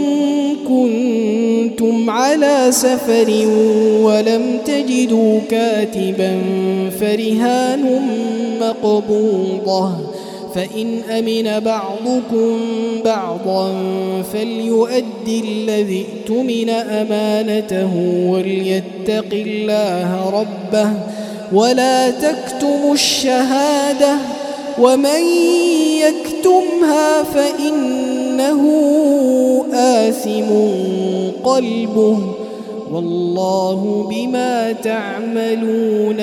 كنتم على سفر ولم تجدوا كاتبا فرهان مقبوضة فإن أمن بعضكم بعضا فليؤدي الذي اؤتمن أمانته وليتق الله ربه ولا تكتموا الشهادة ومن يكتمها فإنه آثم قلبه والله بما تعملون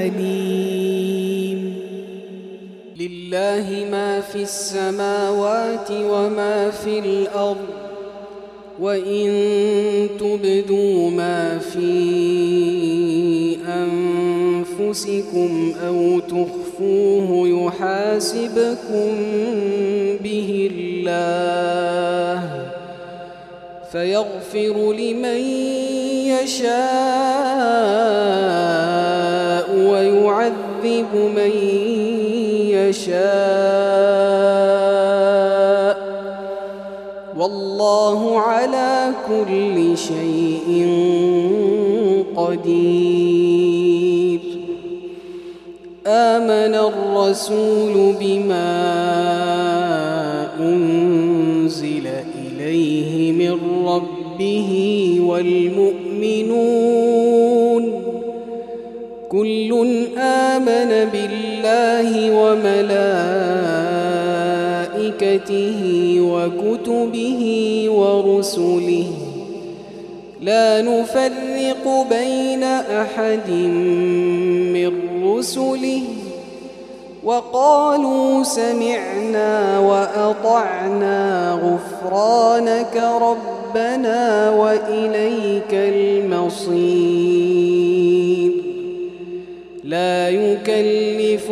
عليم لله ما في السماوات وما في الأرض وإن تبدوا ما في أنفسكم أو تخفوه يحاسبكم به الله فيغفر لمن يشاء ويعذب من يشاء والله على كل شيء قدير آمن الرسول بما أنزل إليه من ربه والمؤمنون كل آمن بالله وملائكته وكتبه ورسله لا نفرق بين أحد من رسله وقالوا سمعنا وأطعنا غفرانك ربنا وإليك المصير لا يكلف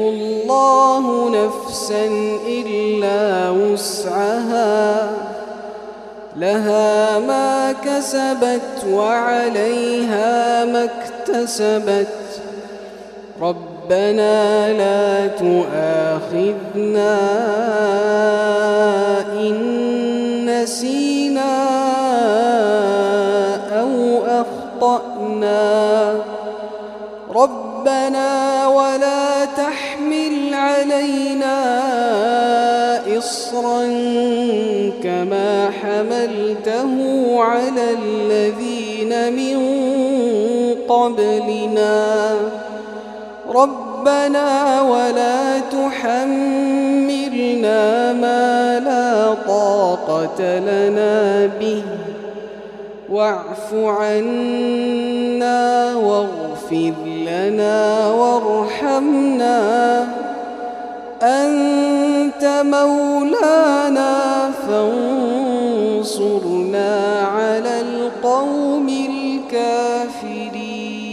الله نفسا إلا وسعها لها ما كسبت وعليها ما اكتسبت ربنا لا تؤاخذنا إن نسينا أو أخطأنا ربنا ولا تحمل علينا إصرا كما حملته على الذين من قبلنا ربنا ولا تحملنا ما لا طاقة لنا به واعف عنا واغفر لنا وارحمنا أنت مولانا فانصرنا على القوم الكافرين.